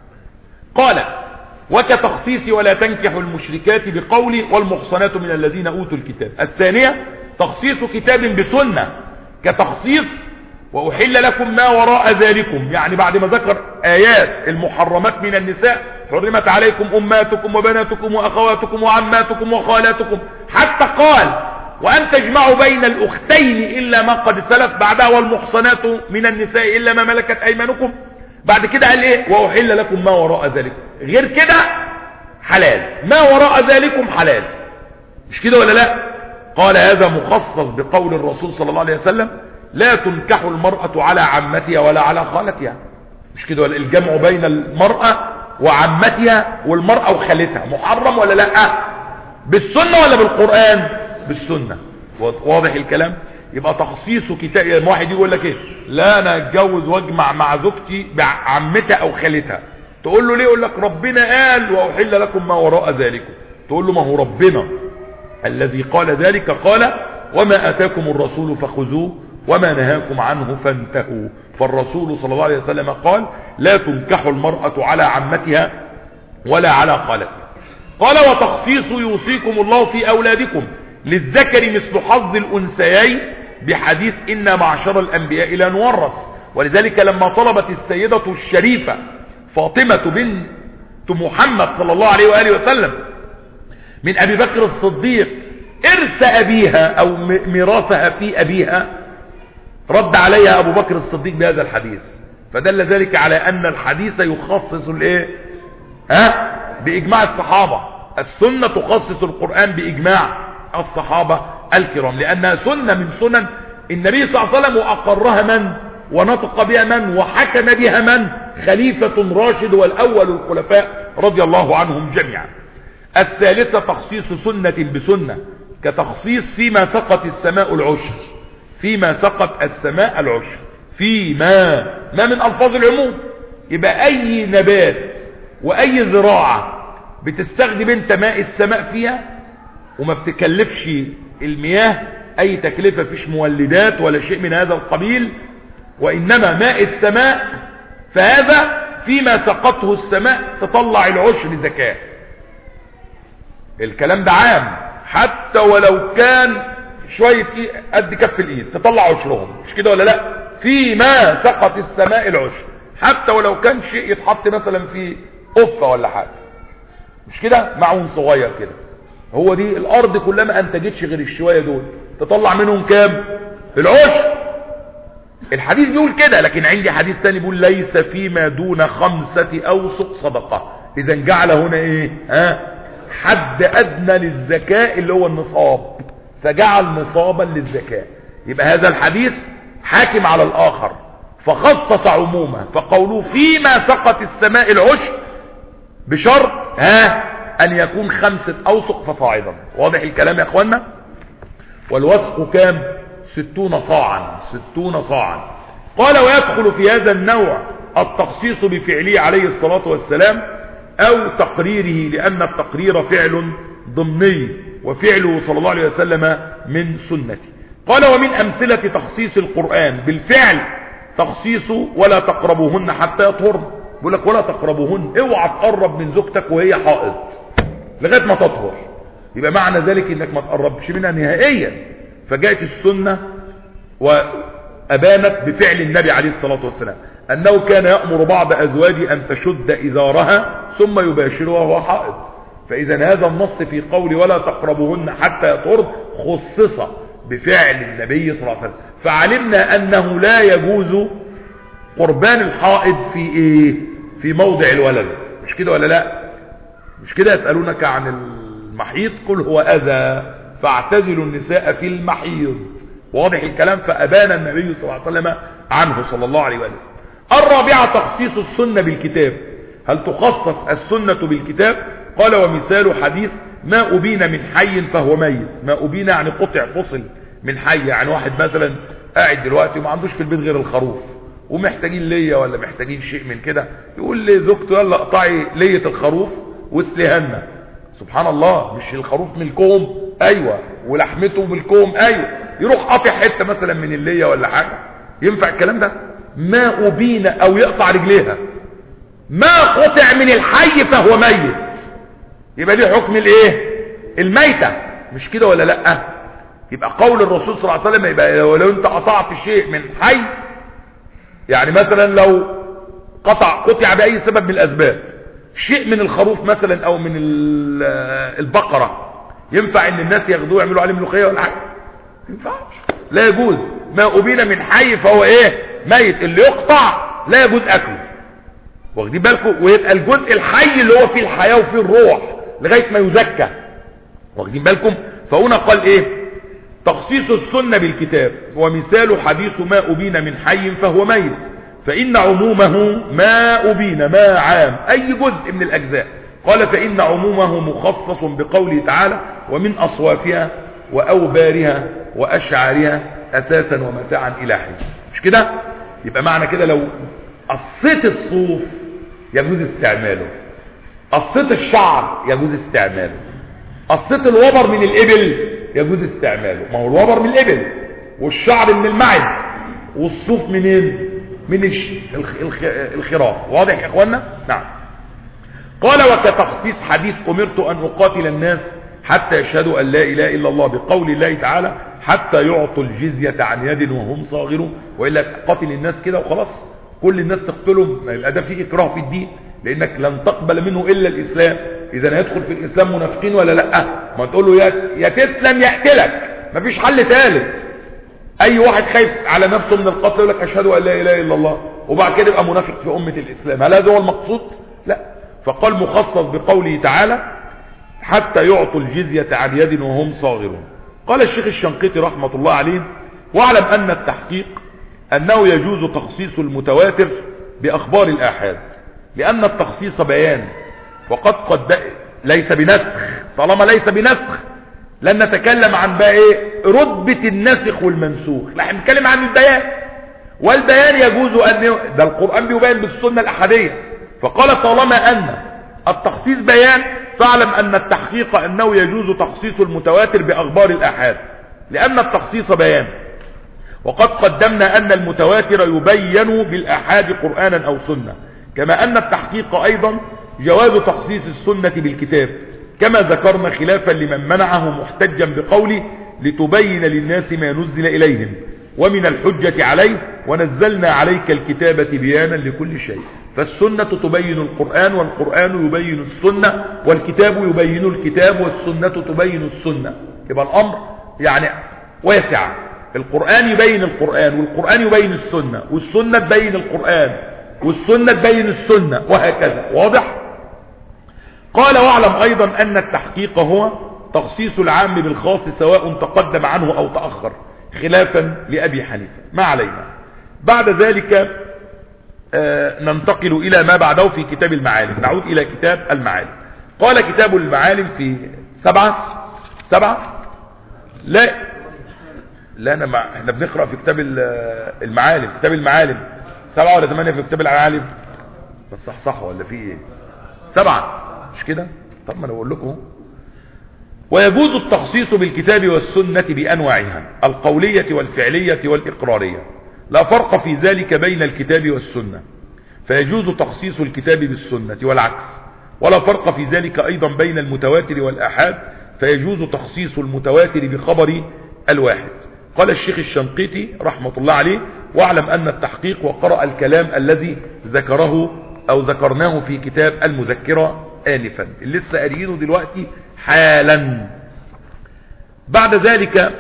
قال وكتخصيص ولا تنكحوا المشركات بقول والمحصنات من الذين أوتوا الكتاب. الثانية تخصيص كتاب بسنة كتخصيص وأحل لكم ما وراء ذلكم، يعني بعد ما ذكر آيات المحرمات من النساء حرمت عليكم أماتكم وبناتكم وأخواتكم وعماتكم وخالاتكم، حتى قال وأن تجمعوا بين الأختين إلا ما قد سلف، بعدها والمحصنات من النساء إلا ما ملكت أيمانكم. بعد كده قال ايه؟ وأحل لكم ما وراء ذلكم. غير كده حلال، ما وراء ذلكم حلال، مش كده ولا لا؟ قال هذا مخصص بقول الرسول صلى الله عليه وسلم لا تنكح المرأة على عمتها ولا على خالتها، مش كده ولا؟ الجمع بين المرأة وعمتها والمرأة وخالتها محرم ولا لا؟ بالسنة ولا بالقرآن؟ بالسنة. واضح الكلام؟ يبقى تخصيص كتاب. واحد يقول لك ايه؟ لا انا اتجوز واجمع مع زوجتي بعمتها او خالتها. تقول له ليه؟ يقول لك ربنا قال واحل لكم ما وراء ذلكم. تقول له ما هو ربنا الذي قال ذلك قال وما اتاكم الرسول فخذوه وما نهاكم عنه فانتهوا. فالرسول صلى الله عليه وسلم قال لا تنكح المرأة على عمتها ولا على خالتها. قال وتخصيص يوصيكم الله في اولادكم للذكر مثل حظ الانثيين بحديث إن معشر الأنبياء لا نورث. ولذلك لما طلبت السيدة الشريفة فاطمة بنت محمد صلى الله عليه وآله وسلم من أبي بكر الصديق إرث أبيها أو ميراثها في أبيها، رد عليها أبو بكر الصديق بهذا الحديث، فدل ذلك على أن الحديث يخصص الإيه؟ ها؟ بإجماع الصحابة. السنة تخصص القرآن بإجماع الصحابة الكرام، لأنها سنة من سنن النبي صلى الله عليه وسلم، وأقرها من ونطق بها من وحكم بها من؟ خليفة راشد والأول الخلفاء رضي الله عنهم جميعا. الثالثة تخصيص سنة بسنة كتخصيص فيما سقط السماء العشر، فيما سقط السماء العشر، فيما ما من ألفاظ العموم. يبقى أي نبات وأي زراعة بتستخدم انت ماء السماء فيها وما بتكلفش المياه اي تكلفة، فيش مولدات ولا شيء من هذا القبيل، وانما ماء السماء، فهذا فيما سقطه السماء تطلع العشر زكاة. الكلام ده عام، حتى ولو كان شوية قد كف الايد تطلع عشرهم، مش كده ولا لا؟ فيما سقط السماء العشر، حتى ولو كان شيء يتحط مثلا في قفة ولا حاجة، مش كده؟ معون صغير كده. هو دي الارض كلها ما انتجتش غير الشوية دول، تطلع منهم كام؟ العشر. الحديث بيقول كده، لكن عندي حديث تاني بيقول ليس فيما دون خمسة اوسق صدقة. اذا جعل هنا ايه؟ ها؟ حد ادنى للزكاة اللي هو النصاب، فجعل نصابا للزكاة. يبقى هذا الحديث حاكم على الآخر فخصص عمومه، فقوله فيما سقط السماء العشر بشرط ها أن يكون خمسة أوسق فصاعدا. واضح الكلام يا أخوانا؟ والوسق كام؟ ستون صاعا، ستون صاعا. قال ويدخل في هذا النوع التخصيص بفعله عليه الصلاة والسلام أو تقريره، لأن التقرير فعل ضمني وفعله صلى الله عليه وسلم من سنته. قال ومن أمثلة تخصيص القرآن بالفعل تخصيصه ولا تقربوهن حتى يطهرن. بيقول لك ولا تقربوهن، اوعى تقرب من زوجتك وهي حائض لغاية ما تطهر، يبقى معنى ذلك انك ما تقربش منها نهائيا. فجاءت السنة وأبانت بفعل النبي عليه الصلاة والسلام أنه كان يأمر بعض أزواجه أن تشد إزارها ثم يباشرها وهو حائض. فإذا هذا النص في قول ولا تقربوهن حتى يطهرن خصص بفعل النبي صلى الله عليه وسلم. فعلمنا أنه لا يجوز قربان الحائض في إيه؟ في موضع الولد، مش كده ولا لا؟ مش كده؟ يسألونك عن المحيض قل هو أذى فاعتزلوا النساء في المحيض. واضح الكلام؟ فأبان النبي صلى الله عليه وسلم عنه صلى الله عليه وسلم. الرابعة تخصيص السنة بالكتاب. هل تخصص السنة بالكتاب؟ قال ومثال حديث ما أبين من حي فهو ميت. ما أبين يعني قطع فصل من حي، يعني واحد مثلا قاعد دلوقتي وما عندوش في البيت غير الخروف ومحتاجين ليا ولا محتاجين شيء من كده، يقول لزوجته يلا اقطعي لية الخروف واسلهنا. سبحان الله، مش الخروف ملكهم؟ ايوه، ولحمته ملكهم؟ ايوه. يروح قاطع حته مثلا من اللية ولا حاجه، ينفع الكلام ده؟ ما أبين او يقطع رجليها. ما قطع من الحي فهو ميت، يبقى دي حكم الايه؟ الميتة، مش كده ولا لا؟ يبقى قول الرسول صلى الله عليه وسلم يبقى لو انت قطعت شيء من حي، يعني مثلا لو قطع قطع باي سبب من الاسباب شيء من الخروف مثلا او من البقرة، ينفع ان الناس ياخدوه يعملوا عليه ملوخيه ولا حاجه؟ ما ينفعش، لا يجوز. ما أبين من حي فهو ايه؟ ميت. اللي يقطع لا يجوز اكله، واخدين بالكم؟ ويبقى الجزء الحي اللي هو فيه الحياه وفيه الروح لغايه ما يزكى، واخدين بالكم؟ فهنا قال ايه؟ تخصيص السنة بالكتاب. ومثال حديث ما أبين من حي فهو ميت، فإن عمومه ما أبين، ما عام أي جزء من الأجزاء. قال فإن عمومه مخصص بقوله تعالى ومن أصوافها وأوبارها وأشعارها أساسا ومتاعا إلى حين. مش كده؟ يبقى معنى كده لو قصيت الصوف يجوز استعماله، قصيت الشعر يجوز استعماله، قصيت الوبر من الإبل يجوز استعماله. ما هو الوبر من الإبل والشعر من المعز والصوف منين؟ من الخراف. واضح يا اخوانا؟ نعم. قال وكتخصيص حديث أمرت أن أقاتل الناس حتى يشهدوا أن لا إله إلا الله بقول الله تعالى حتى يعطوا الجزية عن يد وهم صاغرون. وإلا قاتل الناس كده وخلاص كل الناس تقتلهم، ما يبقى ده فيه إكراه في الدين، لأنك لن تقبل منه إلا الإسلام. إذا هيدخل في الإسلام منافقين ولا لأ؟ ما تقول له يا, يا تسلم يقتلك، مفيش حل ثالث. أي واحد خايف على نفسه من القتل يقول لك أشهد أن لا إله إلا الله، وبعد كده يبقى منافق في أمة الإسلام. هل هذا هو المقصود؟ لا. فقال مخصص بقوله تعالى حتى يعطوا الجزية عن يد وهم صاغرون. قال الشيخ الشنقيطي رحمة الله عليه واعلم أن التحقيق أنه يجوز تخصيص المتواتر بأخبار الآحاد، لأن التخصيص بيان، وقد قد ليس بنسخ. طالما ليس بنسخ لن نتكلم عن بقى ايه رتبة النسخ والمنسوخ، لا نتكلم عن البيان. والبيان يجوز أن ده القرآن بيبين بالسنة الأحادية. فقال طالما أن التخصيص بيان فاعلم أن التحقيق أنه يجوز تخصيص المتواتر بأخبار الآحاد، لأن التخصيص بيان. وقد قدمنا أن المتواتر يبين بالآحاد قرآنا أو سنة، كما أن التحقيق أيضا جواز تخصيص السنة بالكتاب، كما ذكرنا خلافا لمن منعه محتجا بقوله لتبين للناس ما نزل إليهم ومن الحجة عليه ونزلنا عليك الكتاب بيانا لكل شيء. فالسنة تبين القرآن والقرآن يبين السنة والكتاب يبين الكتاب والسنة تبين السنة. يبقى الأمر يعني واسع، القرآن يبين القرآن والقرآن يبين السنة والسنة تبين القرآن والسنة تبين السنة وهكذا. واضح؟ قال واعلم أيضا أن التحقيق هو تخصيص العام بالخاص سواء تقدم عنه أو تأخر خلافا لأبي حنيفة. ما علينا. بعد ذلك آه ننتقل إلى ما بعده في كتاب المعالم. نعود إلى كتاب المعالم. قال كتاب المعالم في سبعة سبعة لا لا أنا مع... احنا بنقرأ في كتاب المعالم. كتاب المعالم سبعة ولا ثمانية في كتاب المعالم؟ بس صح صح ولا في ايه؟ سبعة مش كده؟ طب ما انا بقول لكم. ويجوز التخصيص بالكتاب والسنة بأنواعها القولية والفعلية والإقرارية، لا فرق في ذلك بين الكتاب والسنة، فيجوز تخصيص الكتاب بالسنة والعكس، ولا فرق في ذلك أيضا بين المتواتر والآحاد، فيجوز تخصيص المتواتر بخبر الواحد. قال الشيخ الشنقيطي رحمة الله عليه: واعلم أن التحقيق وقرأ الكلام الذي ذكره أو ذكرناه في كتاب المذكرة آنفا اللي لسه قاريينه دلوقتي حالا. بعد ذلك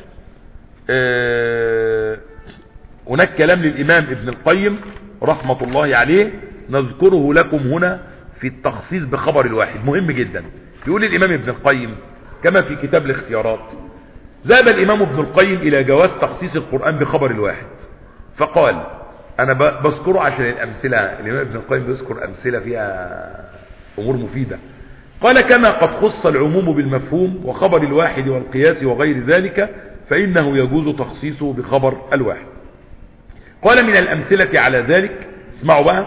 آه هناك كلام للإمام ابن القيم رحمة الله عليه نذكره لكم هنا في التخصيص بخبر الواحد، مهم جدا. يقول الإمام ابن القيم كما في كتاب الاختيارات: ذهب الإمام ابن القيم إلى جواز تخصيص القرآن بخبر الواحد، فقال، أنا بذكره عشان الأمثلة، الإمام ابن القيم بيذكر أمثلة فيها أمور مفيدة. قال: كما قد خص العموم بالمفهوم وخبر الواحد والقياس وغير ذلك، فإنه يجوز تخصيصه بخبر الواحد. قال: من الأمثلة على ذلك، اسمعوا بقى،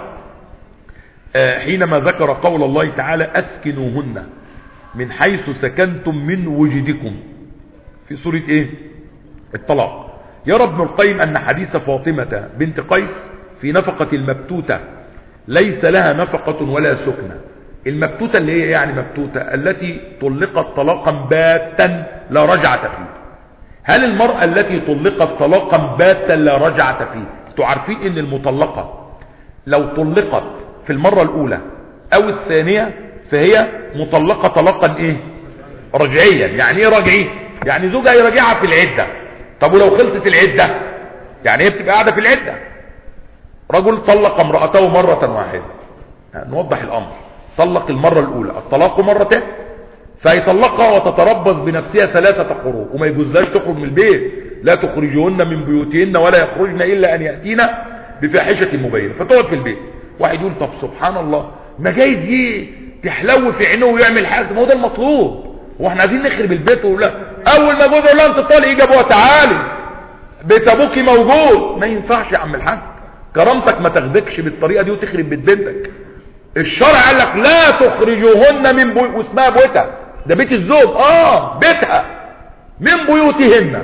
آه حينما ذكر قول الله تعالى: أسكنوهن من حيث سكنتم من وجدكم، في سورة ايه؟ الطلاق. يرى ابن القيم أن حديث فاطمة بنت قيس في نفقة المبتوتة ليس لها نفقة ولا سكنة. المبتوتة اللي هي يعني مبتوتة التي طلقت طلاقا باتا لا رجعة فيه. هل المرأة التي طلقت طلاقا باتا لا رجعة فيه، انتوا عارفين ان المطلقة لو طلقت في المرة الاولى او الثانية فهي مطلقة طلاقا ايه؟ رجعيا. يعني ايه رجعي؟ يعني زوجها يرجعها في العدة. طب ولو خلصت العدة؟ يعني هي بتبقى قاعدة في العدة. رجل طلق امرأته مرة واحدة، نوضح الامر، طلق المرة الاولى، الطلاق مرتين، فيطلقها وتتربص بنفسها ثلاثة قروء، وما يجوزهاش تخرج من البيت، لا تخرجهن من بيوتهن ولا يخرجن الا ان يأتين بفاحشة مبينة، فتقعد في البيت. واحد يقول: طب سبحان الله، ما جايز ايه تحلو في عينه ويعمل حاجة، ما هو ده المطلوب، واحنا عايزين نخرب البيت. ولا اول ما جوزه يقول لها انت طالق يجي ابوها تعالي بيت ابوكي موجود. ما ينفعش يا عم الحاج، كرامتك ما تاخدكش بالطريقه دي وتخرب بيت بنتك. الشرع قال لك لا تخرجوهن من بيوت، واسمها بيتها، ده بيت الزوج، اه بيتها، من بيوتهن،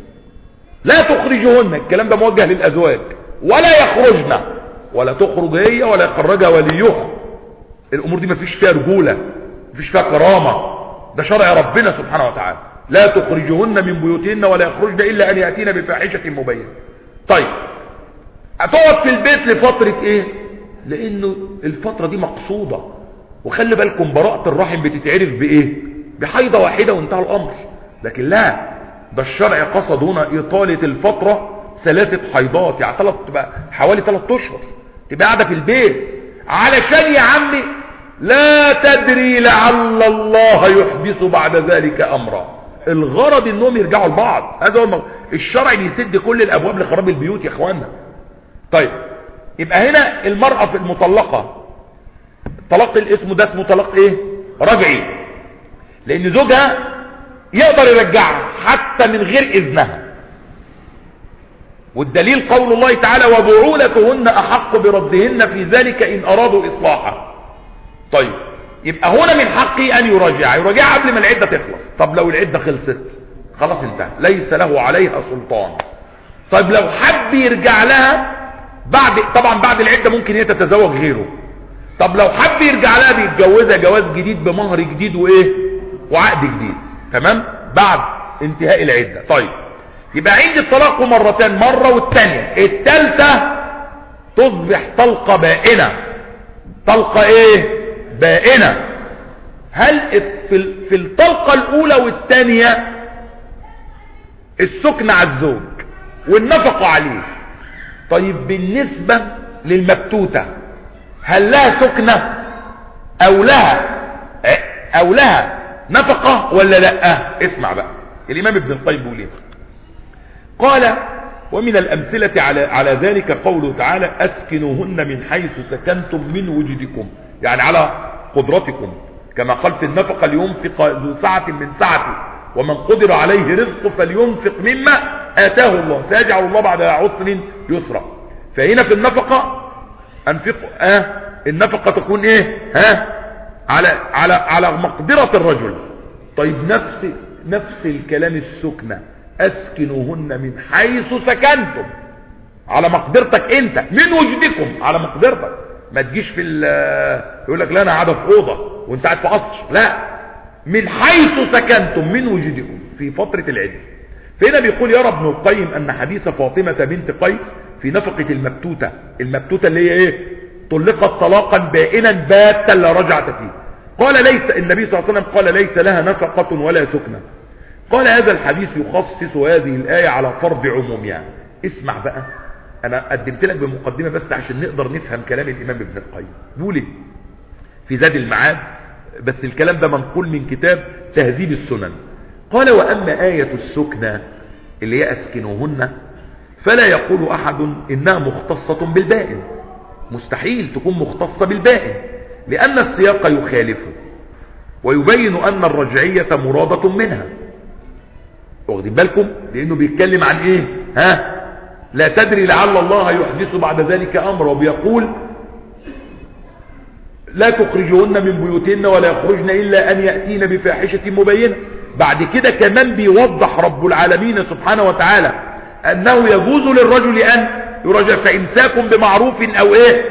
لا تخرجوهن، الكلام ده موجه للازواج، ولا يخرجن، ولا تخرج هي ولا يخرجها وليها. الامور دي ما فيش فيها رجوله، ما فيش فيها كرامه، ده شرع ربنا سبحانه وتعالى. لا تخرجوهن من بيوتهن ولا يخرجن الا ان ياتين بفاحشه مبينه. طيب هتقعد في البيت لفتره ايه؟ لانه الفتره دي مقصوده، وخلي بالكم براءه الرحم بتتعرف بايه؟ بحيضه واحده وانتهى الامر. لكن لا، ده الشرع قصد هنا اطاله الفتره ثلاثه حيضات، يعني ثلاث، تبقى حوالي ثلاث اشهر تبقى قاعده في البيت، علشان يا عمي لا تدري لعل الله يحدث بعد ذلك امرا. الغرض انهم يرجعوا لبعض، هذا هو المغ... الشرع بيسد كل الابواب لخراب البيوت يا اخوانا. طيب يبقى هنا المرأة في المطلقة طلاق الاسم ده اسمه طلاق ايه؟ رجعي، لان زوجها يقدر يرجعها حتى من غير اذنها، والدليل قول الله تعالى: وبعولتهن احق بردهن في ذلك ان ارادوا اصلاحا. طيب يبقى هنا من حقه ان يراجع، يراجع قبل ما العدة تخلص. طب لو العدة خلصت خلاص انتهى، ليس له عليها سلطان. طيب لو حب يرجع لها بعد، طبعا بعد العدة ممكن هي تتزوج غيره. طب لو حب يرجع لها بيتجوزها جواز جديد بمهر جديد وايه وعقد جديد، تمام، بعد انتهاء العدة. طيب يبقى عند الطلاق مرتين، مرة والتانية، التالتة تصبح طلقة بائنة. طلقة ايه؟ بائنة. هل في في الطلقة الاولى والثانية السكن على الزوج والنفقة عليه. طيب بالنسبة للمبتوتة هل لها سكنة او لها او لها نفقة ولا لا؟ اسمع بقى الامام ابن القيم بيقول ايه. قال ومن الامثلة على, على ذلك قوله تعالى اسكنوهن من حيث سكنتم من وجدكم، يعني على قدرتكم، كما قال في النفقة لينفق ذو سعة من سعته ومن قدر عليه رزقه فلينفق مما آتاه الله سيجعل الله بعد عسر يسرا. فهنا في النفقة انفق اه النفقة تكون ايه ها على على على مقدرة الرجل. طيب نفس نفس الكلام السكنة اسكنوهن من حيث سكنتم، على مقدرتك انت، من وجدكم على مقدرتك. ما تجيش في يقول لك لا انا قاعد في اوضه وانت قاعد في قصر، لا، من حيث سكنتم من وجدكم في فتره العده. فهنا بيقول يرى ابن القيم ان حديث فاطمه بنت قيس في نفقه المبتوته، المبتوته اللي هي ايه؟ طلقت طلاقا بائنا باتا لا رجعه فيه. قال ليس النبي صلى الله عليه وسلم قال ليس لها نفقه ولا سكنه. قال هذا الحديث يخصص هذه الايه على فرض عمومها. اسمع بقى، انا قدمت لك بمقدمه بس عشان نقدر نفهم كلام الامام ابن القيم. بيقول ايه في زاد المعاد، بس الكلام ده منقول من كتاب تهذيب السنن. قال واما آية السكنى اللي هي اسكنوهن فلا يقول احد انها مختصة بالبائن، مستحيل تكون مختصة بالبائن، لان السياق يخالفه ويبين ان الرجعية مرادة منها. واخدين بالكم؟ لانه بيتكلم عن ايه؟ ها لا تدري لعل الله يحدث بعد ذلك امر، وبيقول لا تخرجوهن من بيوتهن ولا يخرجن الا ان ياتين بفاحشه مبينه. بعد كده كمان بيوضح رب العالمين سبحانه وتعالى انه يجوز للرجل ان يرجع فامساك بمعروف او ايه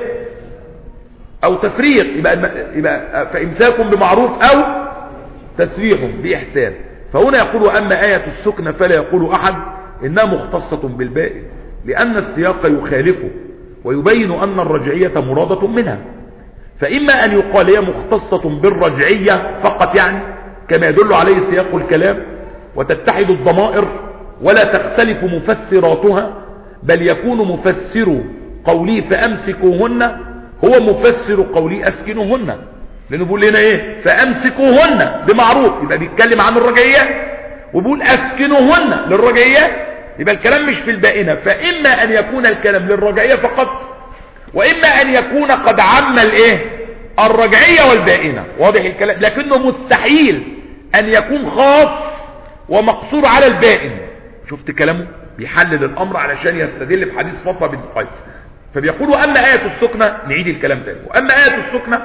او تفريق، يبقى, يبقى فامساك بمعروف او تسريح باحسان. فهنا يقول واما آية السكنى فلا يقول احد انها مختصة بالبائن، لأن السياق يخالفه ويبين أن الرجعية مرادة منها. فإما أن يقال هي مختصة بالرجعية فقط، يعني كما يدل عليه سياق الكلام، وتتحد الضمائر ولا تختلف مفسراتها، بل يكون مفسر قولي فأمسكوهن هو مفسر قولي أسكنوهن، لأنه بيقول لنا إيه؟ فأمسكوهن بمعروف، يبقى بيتكلم عن الرجعية، وبيقول أسكنوهن للرجعية، يبقى الكلام مش في البائنة. فإما أن يكون الكلام للرجعية فقط، وإما أن يكون قد عم الايه الرجعية والبائنة. واضح الكلام؟ لكنه مستحيل أن يكون خاص ومقصور على البائن. شفت كلامه؟ بيحلل الأمر علشان يستدل بحديث فاطمة بنت قيس. فبيقول وأما آية السكنة، نعيد الكلام تاني، وأما آية السكنة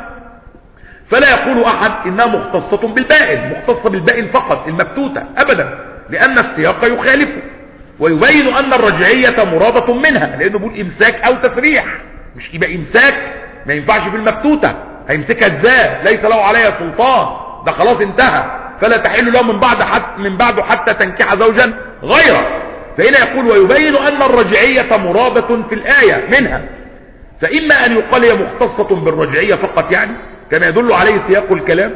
فلا يقول أحد إنها مختصة بالبائن، مختصة بالبائن فقط المبتوتة أبدا، لأن السياق يخالفه ويبين أن الرجعية مرادة منها، لأنه بيقول إمساك أو تسريح، مش يبقى إمساك ما ينفعش في المبتوتة، هيمسكها ازاي؟ ليس له عليها سلطان، ده خلاص انتهى، فلا تحل له من بعد حتى من بعده حتى تنكح زوجا غيره. فهنا يقول ويبين أن الرجعية مرادة في الآية منها. فإما أن يقال هي مختصة بالرجعية فقط، يعني كما يدل عليه سياق الكلام،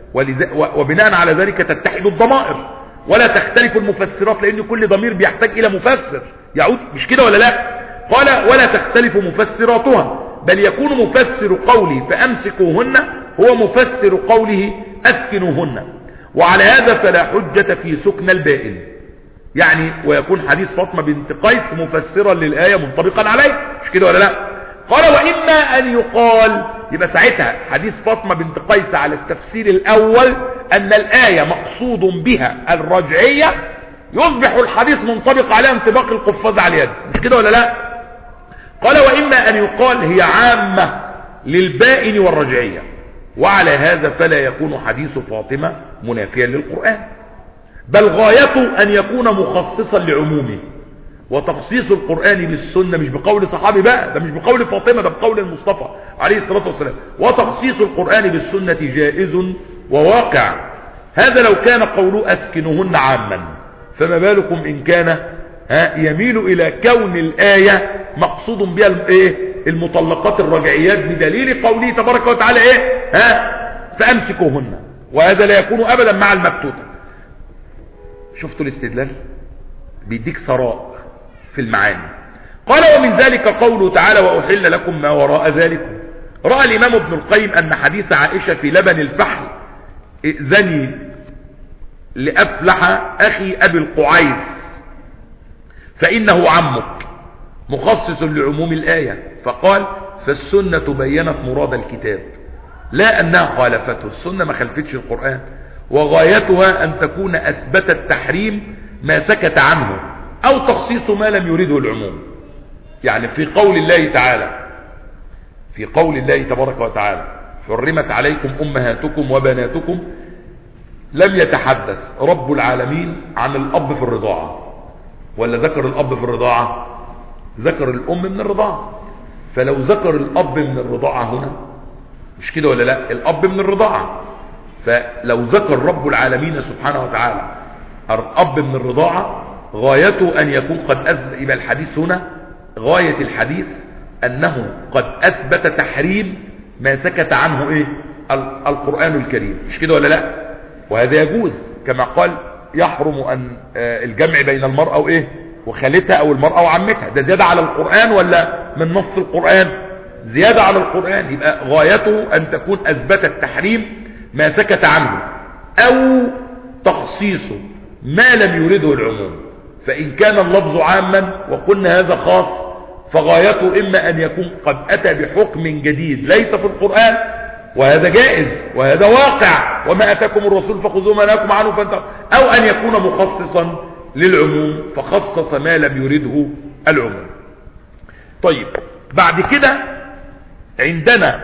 وبناء على ذلك تتحد الضمائر ولا تختلف المفسرات، لأن كل ضمير بيحتاج إلى مفسر يعود، مش كده ولا لا؟ قال ولا تختلف مفسراتها، بل يكون مفسر قولي فأمسكوهن هو مفسر قوله أسكنوهن. وعلى هذا فلا حجة في سكن البائن، يعني ويكون حديث فاطمة بنت قيس مفسرا للآية منطبقا عليه، مش كده ولا لا؟ قال وإما أن يقال، يبقى ساعتها حديث فاطمة بنت قيس على التفسير الأول أن الآية مقصود بها الرجعية، يصبح الحديث منطبق عليها انطباق القفاز على اليد، مش كده ولا لا؟ قال وإما أن يقال هي عامة للبائن والرجعية، وعلى هذا فلا يكون حديث فاطمة منافيا للقرآن، بل غايته أن يكون مخصصا لعمومه. وتخصيص القرآن بالسنة مش بقول صحابي بقى، ده مش بقول فاطمة، ده بقول المصطفى عليه الصلاة والسلام. وتخصيص القرآن بالسنة جائز وواقع، هذا لو كان قوله أسكنهن عاما، فما بالكم إن كان ها يميل إلى كون الآية مقصود بها الايه المطلقات الرجعيات، بدليل قوله تبارك وتعالى ايه ها فأمسكوهن، وهذا لا يكون أبدا مع المبتوتة. شفتوا الاستدلال؟ بيديك ثراء في المعاني. قال ومن ذلك قوله تعالى وأحل لكم ما وراء ذلكم. رأى الإمام ابن القيم أن حديث عائشة في لبن الفحل ائذني لأفلح أخي أبي القعيس فإنه عمك، مخصص لعموم الآية، فقال فالسنة بينت مراد الكتاب لا أنها خالفته، السنة ما خلفتش القرآن، وغايتها أن تكون أثبتت تحريم ما سكت عنه أو تخصيص ما لم يريده العموم. يعني في قول الله تعالى في قول الله تبارك وتعالى حرمت عليكم أمهاتكم وبناتكم، لم يتحدث رب العالمين عن الأب في الرضاعة، ولا ذكر الأب في الرضاعة؟ ذكر الأم من الرضاعة. فلو ذكر الأب من الرضاعة هنا، مش كده ولا لا؟ الأب من الرضاعة، فلو ذكر رب العالمين سبحانه وتعالى الأب من الرضاعة، غايته أن يكون قد أثبت. يبقى الحديث هنا غاية الحديث أنه قد أثبت تحريم ما سكت عنه إيه؟ القرآن الكريم، مش كده ولا لا؟ وهذا يجوز كما قال يحرم أن الجمع بين المرأة وإيه؟ وخالتها أو المرأة وعمتها، ده زيادة على القرآن ولا من نص القرآن؟ زيادة على القرآن. يبقى غايته أن تكون أثبتت تحريم ما سكت عنه أو تخصيصه ما لم يرده العموم. فإن كان اللفظ عاما وقلنا هذا خاص، فغايته إما أن يكون قد أتى بحكم جديد ليس في القرآن، وهذا جائز وهذا واقع، وما أتاكم الرسول فخذوه ما نهاكم عنه فانتهوا، أو أن يكون مخصصا للعموم فخصص ما لم يرده العموم. طيب بعد كده عندنا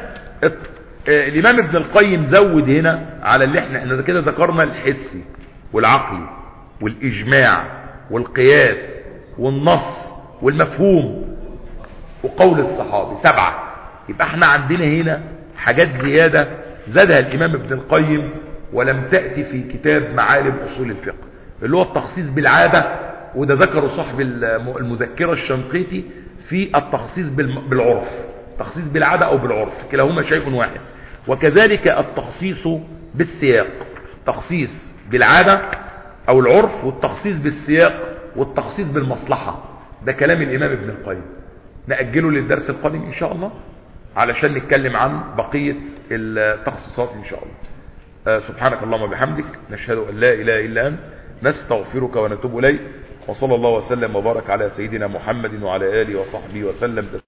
الإمام ابن القيم زود هنا على اللي احنا احنا كده ذكرنا الحسي والعقلي والإجماع والقياس والنص والمفهوم وقول الصحابي، سبعة. يبقى احنا عندنا هنا حاجات زيادة زادها الإمام ابن القيم ولم تأتي في كتاب معالم أصول الفقه، اللي هو التخصيص بالعادة، وده ذكره صاحب المذكرة الشنقيطي في التخصيص بالعرف، تخصيص بالعادة أو بالعرف كلاهما شيء واحد. وكذلك التخصيص بالسياق، تخصيص بالعادة أو العرف، والتخصيص بالسياق، والتخصيص بالمصلحة. ده كلام الإمام ابن القيم، نأجله للدرس القادم إن شاء الله علشان نتكلم عن بقية التخصيصات إن شاء الله. آه سبحانك اللهم وبحمدك، نشهد أن لا إله إلا أنت، نستغفرك ونتوب إليك، وصلى الله وسلم وبارك على سيدنا محمد وعلى آله وصحبه وسلم.